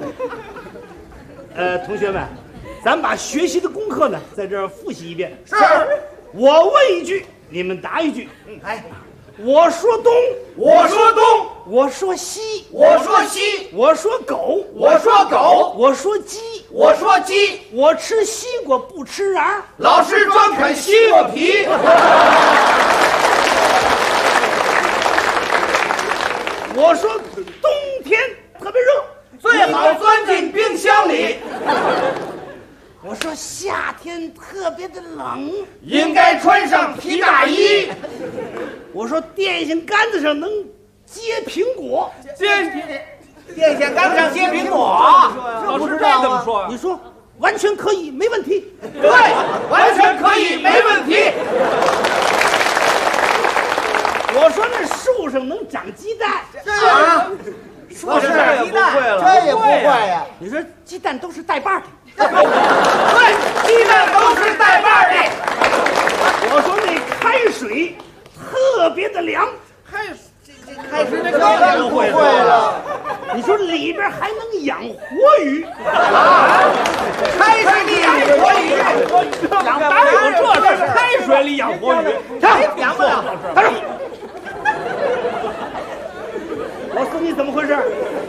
同学们，咱把学习的功课呢，在这儿复习一遍。 是， 我问一句，你们答一句。哎，我说东， 我说东； 我说西， 我说西； 我说狗， 我说狗； 我说鸡， 我说鸡。 我吃西瓜不吃瓤， 老师专啃西瓜皮。 我说冬天特别热， 最好钻进冰箱里。 我说夏天特别的冷， 应该穿上皮大衣。 我说电线杆子上能结苹果， 电线杆子上结苹果。 老师这怎么说？ 你说完全可以，没问题。 对，完全可以，没问题。 我说那树上能长鸡蛋， 啊， 树上长鸡蛋， 这也不会呀。 你说鸡蛋都是带把的， 对，鸡蛋都是带把的。 我说那开水特别的凉， 开水这更不会了。 你说里边还能养活鱼啊？开水里养活鱼， 哪有这事？开水里养活鱼， 养不了。 老师，你怎么回事？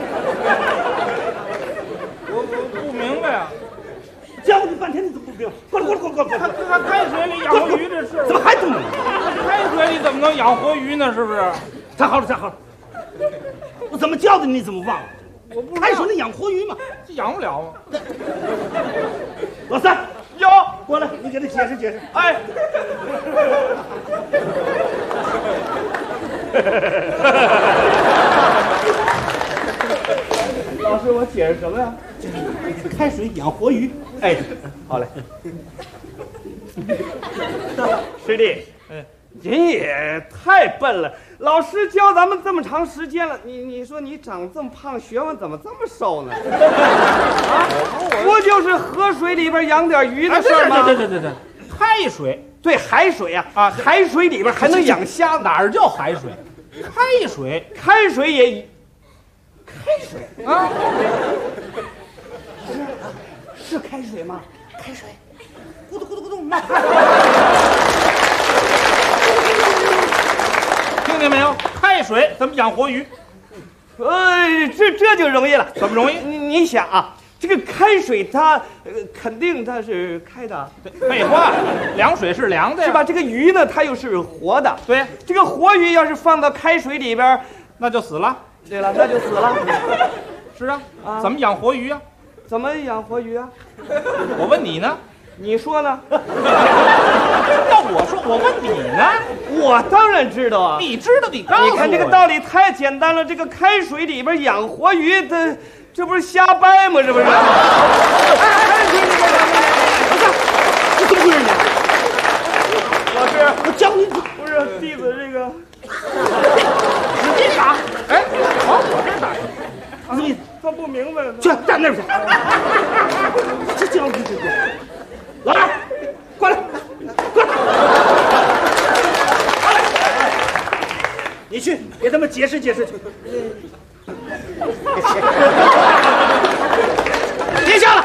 我不明白啊！ 教你半天你怎么不明白？过来！ 他开水里养活鱼这事， 怎么还不明白？ 开水里怎么能养活鱼呢？是不是？ 站好了！我怎么教的你怎么忘了？ 我不开水里养活鱼嘛， 养不了吗？ 老三， 有过来，你给他解释。 哎。 老师，我解释什么呀？开水养活鱼。哎，好嘞。 师弟，人也太笨了。老师教咱们这么长时间了，你说你长这么胖，学问怎么这么瘦呢？啊，不就是河水里边养点鱼的事儿吗？ 对，开水， 对，海水呀，海水里边还能养虾， 哪儿叫海水？开水也。 开水啊，是开水吗？开水，咕嘟， 听见没有？开水怎么养活鱼？ 这就容易了。 怎么容易？ 你想啊，这个开水它肯定它是开的， 废话，凉水是凉的呀， 是吧？这个鱼呢，它又是活的， 对， 这个活鱼要是放到开水里边， 那就死了。 对了，那就死了。 是啊，怎么养活鱼啊？ 怎么养活鱼啊？ 我问你呢， 你说呢？ 要我说，我问你呢？ 我当然知道啊。 你知道，你告诉我。 你看这个道理太简单了，这个开水里边养活鱼，这不是瞎掰吗？这不是？ 你怎么回事？老师，我教你什么意思？ 他不明白。 去站那边去。这叫这。老二，过来，过来。你去给他们解释解释去。别笑了。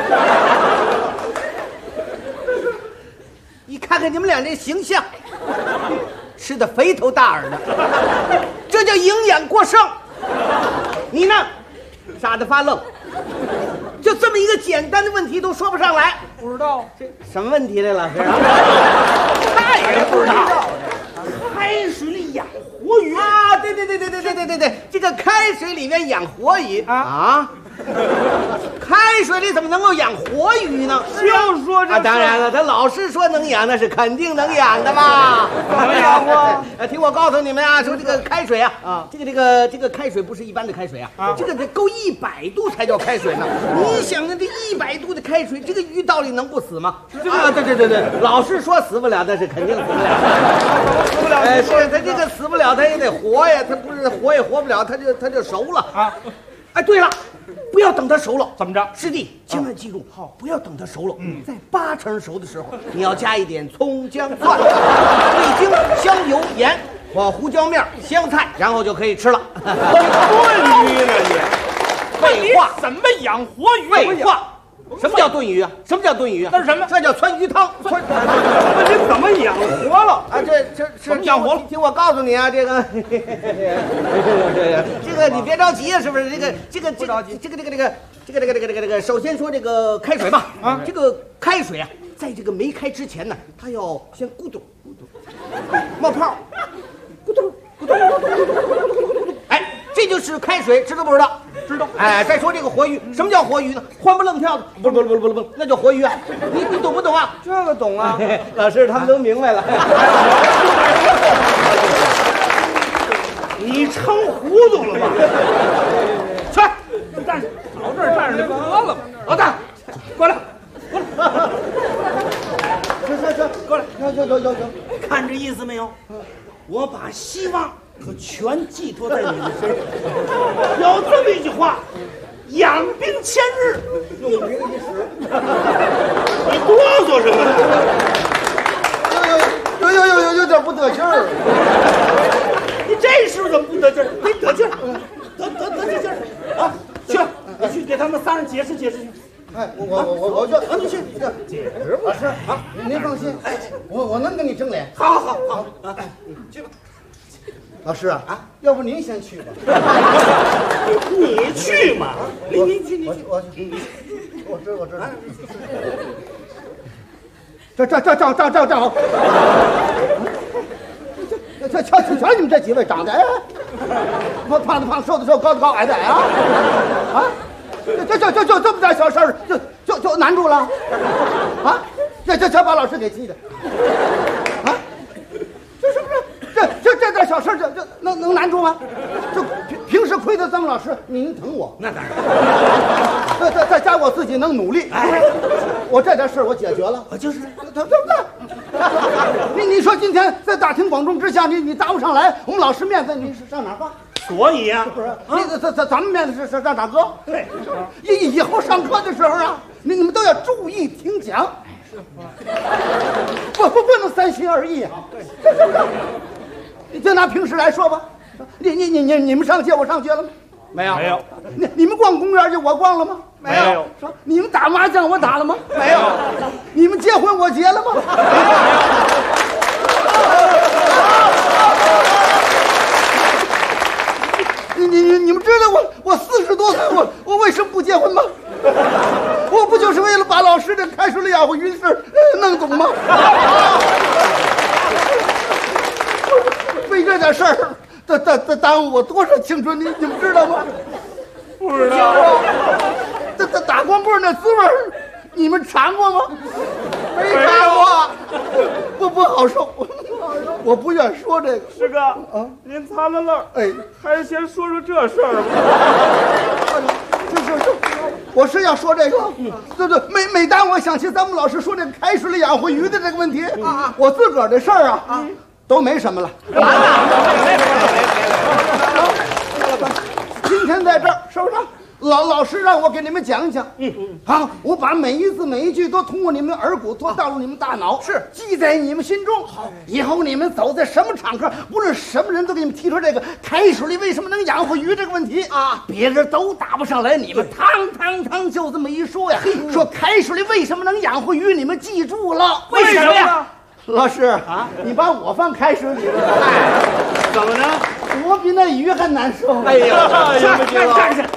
你看看你们俩这形象，吃的肥头大耳的，这叫营养过剩。你呢，傻得发愣，就这么一个简单的问题都说不上来。 不知道这什么问题呢，老师？ 他也不知道。开水里养活鱼啊！对，这个开水里面养活鱼啊。开水里怎么能够养活鱼呢？ 要说这当然了，他老师说能养，那是肯定能养的嘛。 怎么养活？ 听我告诉你们啊，说这个开水啊，这个开水不是一般的开水啊，这个得够100度才叫开水呢。你想呢，这100度的开水，这个鱼到底能不死吗？对，老师说死不了，那是肯定死不了。 死不了， 是他这个死不了，他也得活呀，他不是活也活不了，他就熟了啊。哎，对了。不要等它熟了， 怎么着？ 师弟，千万记住，不要等它熟了。在8成熟的时候，你要加一点葱姜蒜、味精、香油、盐和胡椒面、香菜，然后就可以吃了。 炖鱼呢你？ 废话， 怎么养活鱼？ 废话。什么叫炖鱼啊？什么叫炖鱼啊？ 那是什么？ 这叫川鱼汤。 那你怎么养活了啊？这怎么养活了？ 听我告诉你啊，这个你别着急啊，是不是？ 不着急。 这个，首先说这个开水吧。啊，这个开水啊，在这个没开之前呢，它要先咕嘟咕嘟冒泡，咕嘟咕嘟咕嘟咕嘟。哎，这就是开水，知道不知道？ 知道。 哎，再说这个活鱼，什么叫活鱼呢？欢不愣跳的，不，那叫活鱼啊！你懂不懂啊？ 这个懂啊， 老师他们都明白了。 你撑糊涂了吧？去，站着，朝这儿站着就得了吧？老大，过来，过来，有，看这意思没有？我把希望可全寄托在你的身上。有这么一句话，养兵千日，用兵一时。你哆嗦什么呢？有点不得劲儿。 你这时候怎么不得劲儿？你得劲儿，得劲儿啊！去，你去给他们3人解释解释去。 哎，我去啊！你去解释不是啊？您放心，哎，我能跟你争脸。 好啊！去吧。 老师啊，要不您先去吧。 你去嘛？你去。 我去。我知道。站好。瞧你们这几位长得，哎，胖的胖，瘦的瘦，高的高，矮的矮啊！啊，就这么点小事儿，就难住了啊！这把老师给气的啊！这是不是？这点小事就能难住吗？就平时亏得这么老师，您疼我， 那当然。 再加我自己能努力，哎，我这点事儿我解决了， 就是对不对？你说今天在大庭广众之下，你答不上来，我们老师面子你是上哪放？ 所以呀， 不是，咱们面子是上哪搁？ 对， 以后上课的时候啊，你们都要注意听讲，不能3心2意啊。对，就拿平时来说吧，你们上街，我上街了吗？ 没有。 你们逛公园去，我逛了吗？ 没有。 说你们打麻将，我打了吗？ 没有。 你们结婚，我结了吗？你们知道我40多岁，我为什么不结婚吗？我不就是为了把老师这开水里养活鱼事弄懂吗？为这点事儿，耽误我多少青春？你们知道吗？ 不知道。 这打光棍那滋味儿，你们尝过吗？没尝过，不好受。我不愿说这个。 师哥啊，您擦了泪， 哎， 还是先说说这事儿吧。 是，我是要说这个。对，每当我想起咱们老师说这个开水里养活鱼的这个问题，我自个儿的事儿啊，都没什么了。今天在这儿，是不是？ 老师让我给你们讲一讲。好，我把每一字每一句都通过你们的耳骨，都倒入你们大脑，是记在你们心中。好，以后你们走在什么场合，无论什么人都给你们提出这个开水里为什么能养活鱼这个问题啊，别人都答不上来，你们汤就这么一说呀，说开水里为什么能养活鱼，你们记住了。 为什么呀？ 老师啊，你把我放开水里了，怎么着？我比那鱼还难受。 哎呀， 站起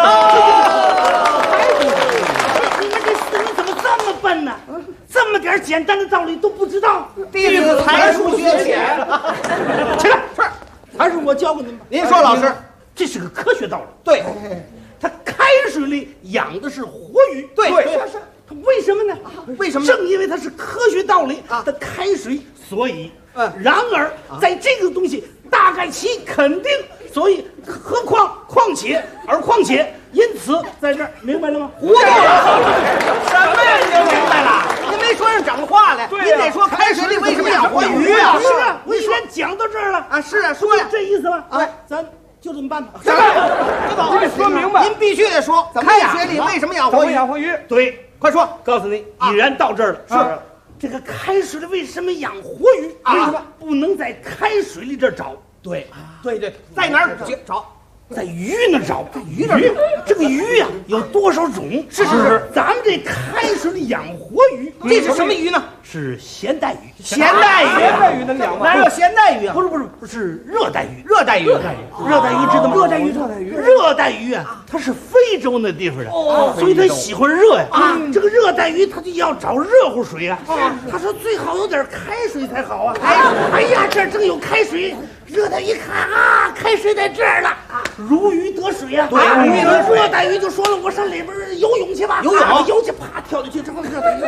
你们这四人怎么这么笨呢？这么点简单的道理都不知道？ 弟子才疏学浅。 起来，是，还是我教给你们。 您说，老师， 这是个科学道理。 对， 它开水里养的是活鱼。 对， 是。为什么呢？ 为什么？ 正因为它是科学道理，它开水，所以，然而在这个东西大概其肯定，所以况且，因此在这儿明白了吗？ 糊涂了！什么呀？您明白了？您没说上整话来，您得说开水里为什么养活鱼啊？ 是啊，我已经讲到这儿了啊！是啊，说呀， 这意思吧？哎，咱就这么办吧。 什么？您说明白？您必须得说，开水里为什么养活鱼？ 对。 快说！ 告诉你，已然到这儿了。是这个开水里为什么养活鱼？为什么不能在开水里这找？对， 在哪儿找？ 在鱼那找。鱼这个鱼呀，有多少种？ 是， 咱们这开水里养活鱼， 这是什么鱼呢？ 是咸带鱼。 咸带鱼能养吗？哪有咸带鱼啊？ 不是热带鱼。 热带鱼知道吗？热带鱼啊，它是非洲那地方的，所以它喜欢热呀。这个热带鱼它就要找热乎水啊。他说最好有点开水才好啊。哎呀，这儿正有开水。热带鱼看啊，开水在这儿了，如鱼得水呀。对，热带鱼就说了，我上里边游泳去吧。游去，啪跳进去，这不热带鱼。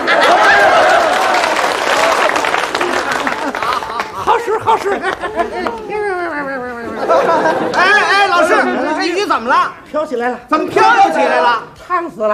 好使。 哎，老师，这鱼怎么了？ 飘起来了。 怎么飘起来了？ 烫死了。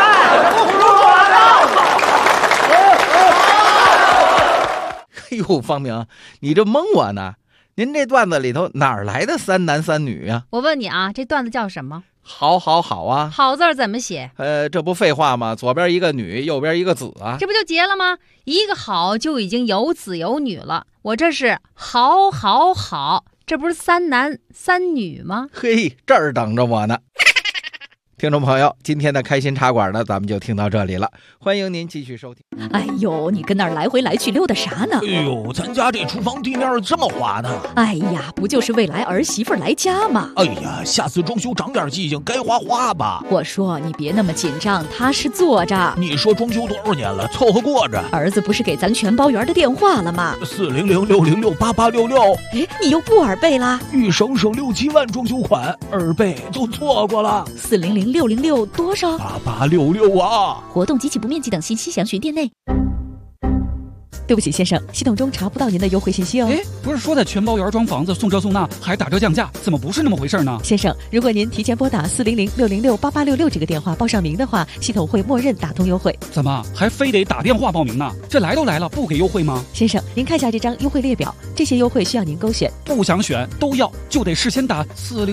哎呦，方明，你这蒙我呢？您这段子里头哪儿来的3男3女啊？ 我问你啊，这段子叫什么？ 好啊。 好字怎么写？ 这不废话吗？左边一个女，右边一个子啊。 这不就结了吗？一个好就已经有子有女了。我这是好，这不是3男3女吗？ 嘿，这儿等着我呢。听众朋友，今天的开心茶馆呢，咱们就听到这里了。欢迎您继续收听。 哎呦，你跟那儿来回来去溜达啥呢？ 哎呦，咱家这厨房地面这么滑呢。 哎呀，不就是未来儿媳妇来家吗？ 哎呀，下次装修长点记性，该花吧。 我说你别那么紧张，踏实坐着。 你说装修多少年了，凑合过着。 儿子不是给咱全包园的电话了吗 ？400-606-8866。 哎，你又不耳背啦？ 欲省6、7万装修款，耳背都错过了。 400-606多少 ？8866啊！ 活动及其不面积等信息详询店内。对不起，先生，系统中查不到您的优惠信息哦。 哎，不是说在全包园装房子送这送那还打折降价，怎么不是那么回事呢？ 先生，如果您提前拨打400-606-8866这个电话报上名的话，系统会默认打通优惠。 怎么还非得打电话报名呢？这来都来了，不给优惠吗？ 先生，您看下这张优惠列表，这些优惠需要您勾选。 不想选都要，就得事先打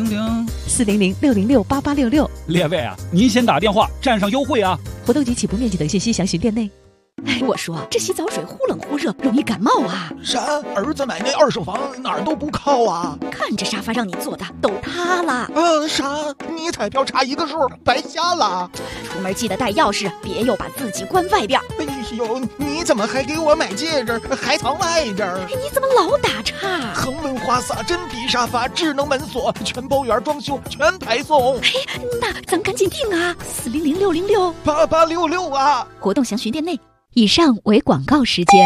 400-606-8866。 列位啊，您先打电话占上优惠啊！ 活动及起步面积等信息详询店内。哎，我说这洗澡水忽冷忽热，容易感冒啊！ 啥？儿子买那2手房哪儿都不靠啊！ 看这沙发让你坐的都塌了。 啥？你彩票差1个数，白瞎了。 出门记得带钥匙，别又把自己关外边。 哎呦，你怎么还给我买戒指，还藏外边？ 你怎么老打岔？ 恒温花洒、真皮沙发、智能门锁，全包园装修全排送。 哎，那咱赶紧订啊！400-606-8866 啊！ 活动详询店内。以上为广告时间。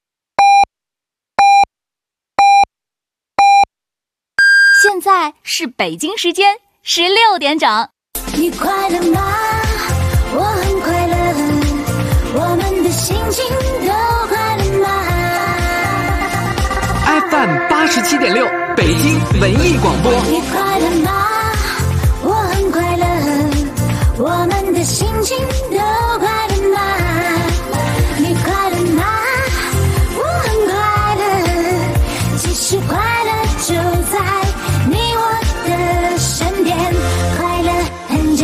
现在是北京时间16点整。 你快乐吗？我很快乐，我们的心情都快乐吗 ？FM 87.6，北京文艺广播。 你快乐吗？我很快乐，我们的心情都快乐吗？你快乐吗？我很快乐，其实快乐就在你我的身边，快乐很简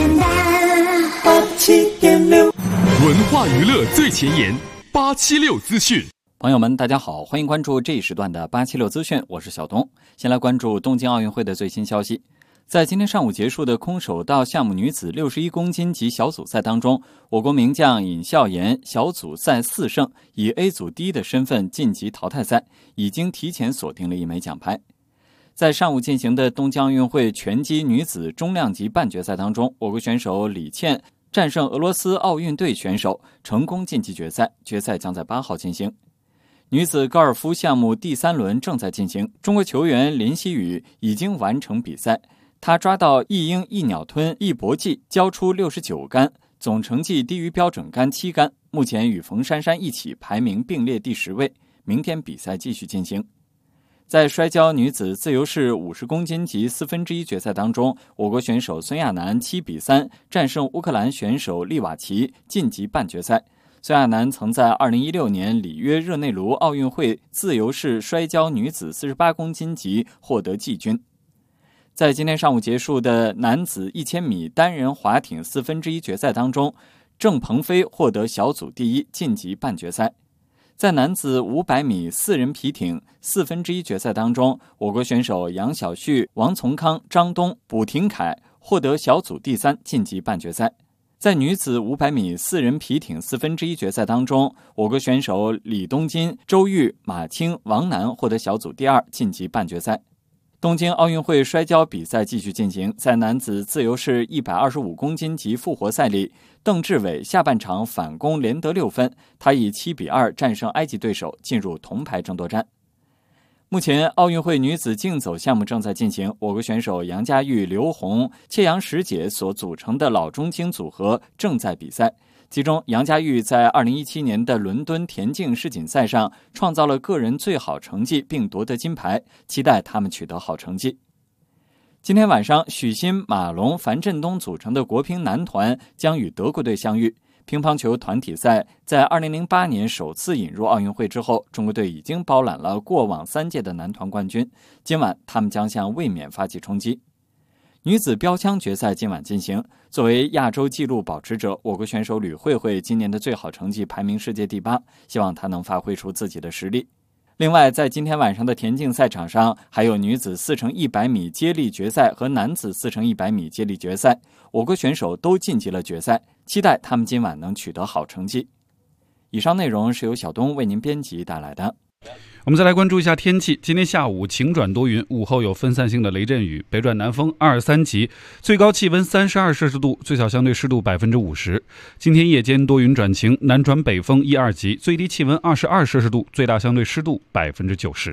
化娱乐最前沿，876资讯。 朋友们，大家好，欢迎关注这一时段的876资讯，我是小东。先来关注东京奥运会的最新消息。在今天上午结束的空手道项目女子61公斤级小组赛当中，我国名将尹孝妍小组赛4胜，以 A 组第一的身份晋级淘汰赛，已经提前锁定了1枚奖牌。在上午进行的东京奥运会拳击女子中量级半决赛当中，我国选手李倩战胜俄罗斯奥运队选手，成功晋级决赛，决赛将在8号进行。女子高尔夫项目第3轮正在进行，中国球员林希雨已经完成比赛，她抓到一鹰一鸟吞一搏技，交出69杆，总成绩低于标准杆7杆，目前与冯珊珊一起排名并列第10位。明天比赛继续进行。在摔跤女子自由式50公斤级1/4决赛当中，我国选手孙亚楠7比3战胜乌克兰选手利瓦奇，晋级半决赛。孙亚楠曾在2016年里约热内卢奥运会自由式摔跤女子48公斤级获得季军。在今天上午结束的男子1000米单人划艇1/4决赛当中，郑鹏飞获得小组第1，晋级半决赛。在男子500米4人皮艇1/4决赛当中，我国选手杨晓旭、王从康、张东、卜廷凯获得小组第3，晋级半决赛。在女子500米4人皮艇1/4决赛当中，我国选手李东金、周玉、马青、王楠获得小组第2，晋级半决赛。东京奥运会摔跤比赛继续进行，在男子自由式125公斤级复活赛里，邓志伟下半场反攻连得6分，他以7比2战胜埃及对手，进入铜牌争夺战。目前奥运会女子竞走项目正在进行，我国选手杨佳玉、刘虹、切阳石姐所组成的老中青组合正在比赛。其中杨佳玉在2017年的伦敦田径世锦赛上创造了个人最好成绩，并夺得金牌，期待他们取得好成绩。今天晚上，许昕、马龙、樊振东组成的国乒男团将与德国队相遇。乒乓球团体赛在2008年首次引入奥运会之后，中国队已经包揽了过往3届的男团冠军，今晚他们将向卫冕发起冲击。女子标枪决赛今晚进行，作为亚洲纪录保持者，我国选手吕慧慧今年的最好成绩排名世界第8，希望她能发挥出自己的实力。另外，在今天晚上的田径赛场上，还有女子4×100米接力决赛和男子4×100米接力决赛，我国选手都晋级了决赛，期待他们今晚能取得好成绩。以上内容是由小东为您编辑带来的。 我们再来关注一下天气。今天下午晴转多云，午后有分散性的雷阵雨，北转南风2、3级，最高气温32摄氏度，最小相对湿度50%。今天夜间多云转晴，南转北风1、2级，最低气温22摄氏度，最大相对湿度90%。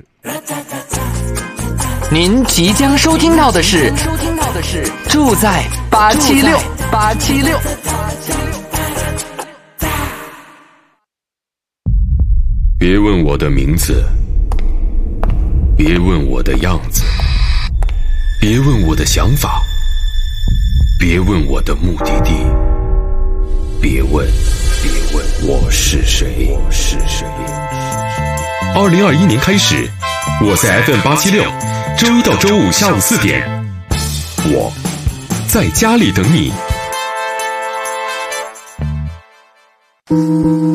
您即将收听到的是住在876。 别问我的名字，别问我的样子，别问我的想法，别问我的目的地，别问我是谁。2021年开始，我在 FM876，周一到周五下午4点，我在家里等你。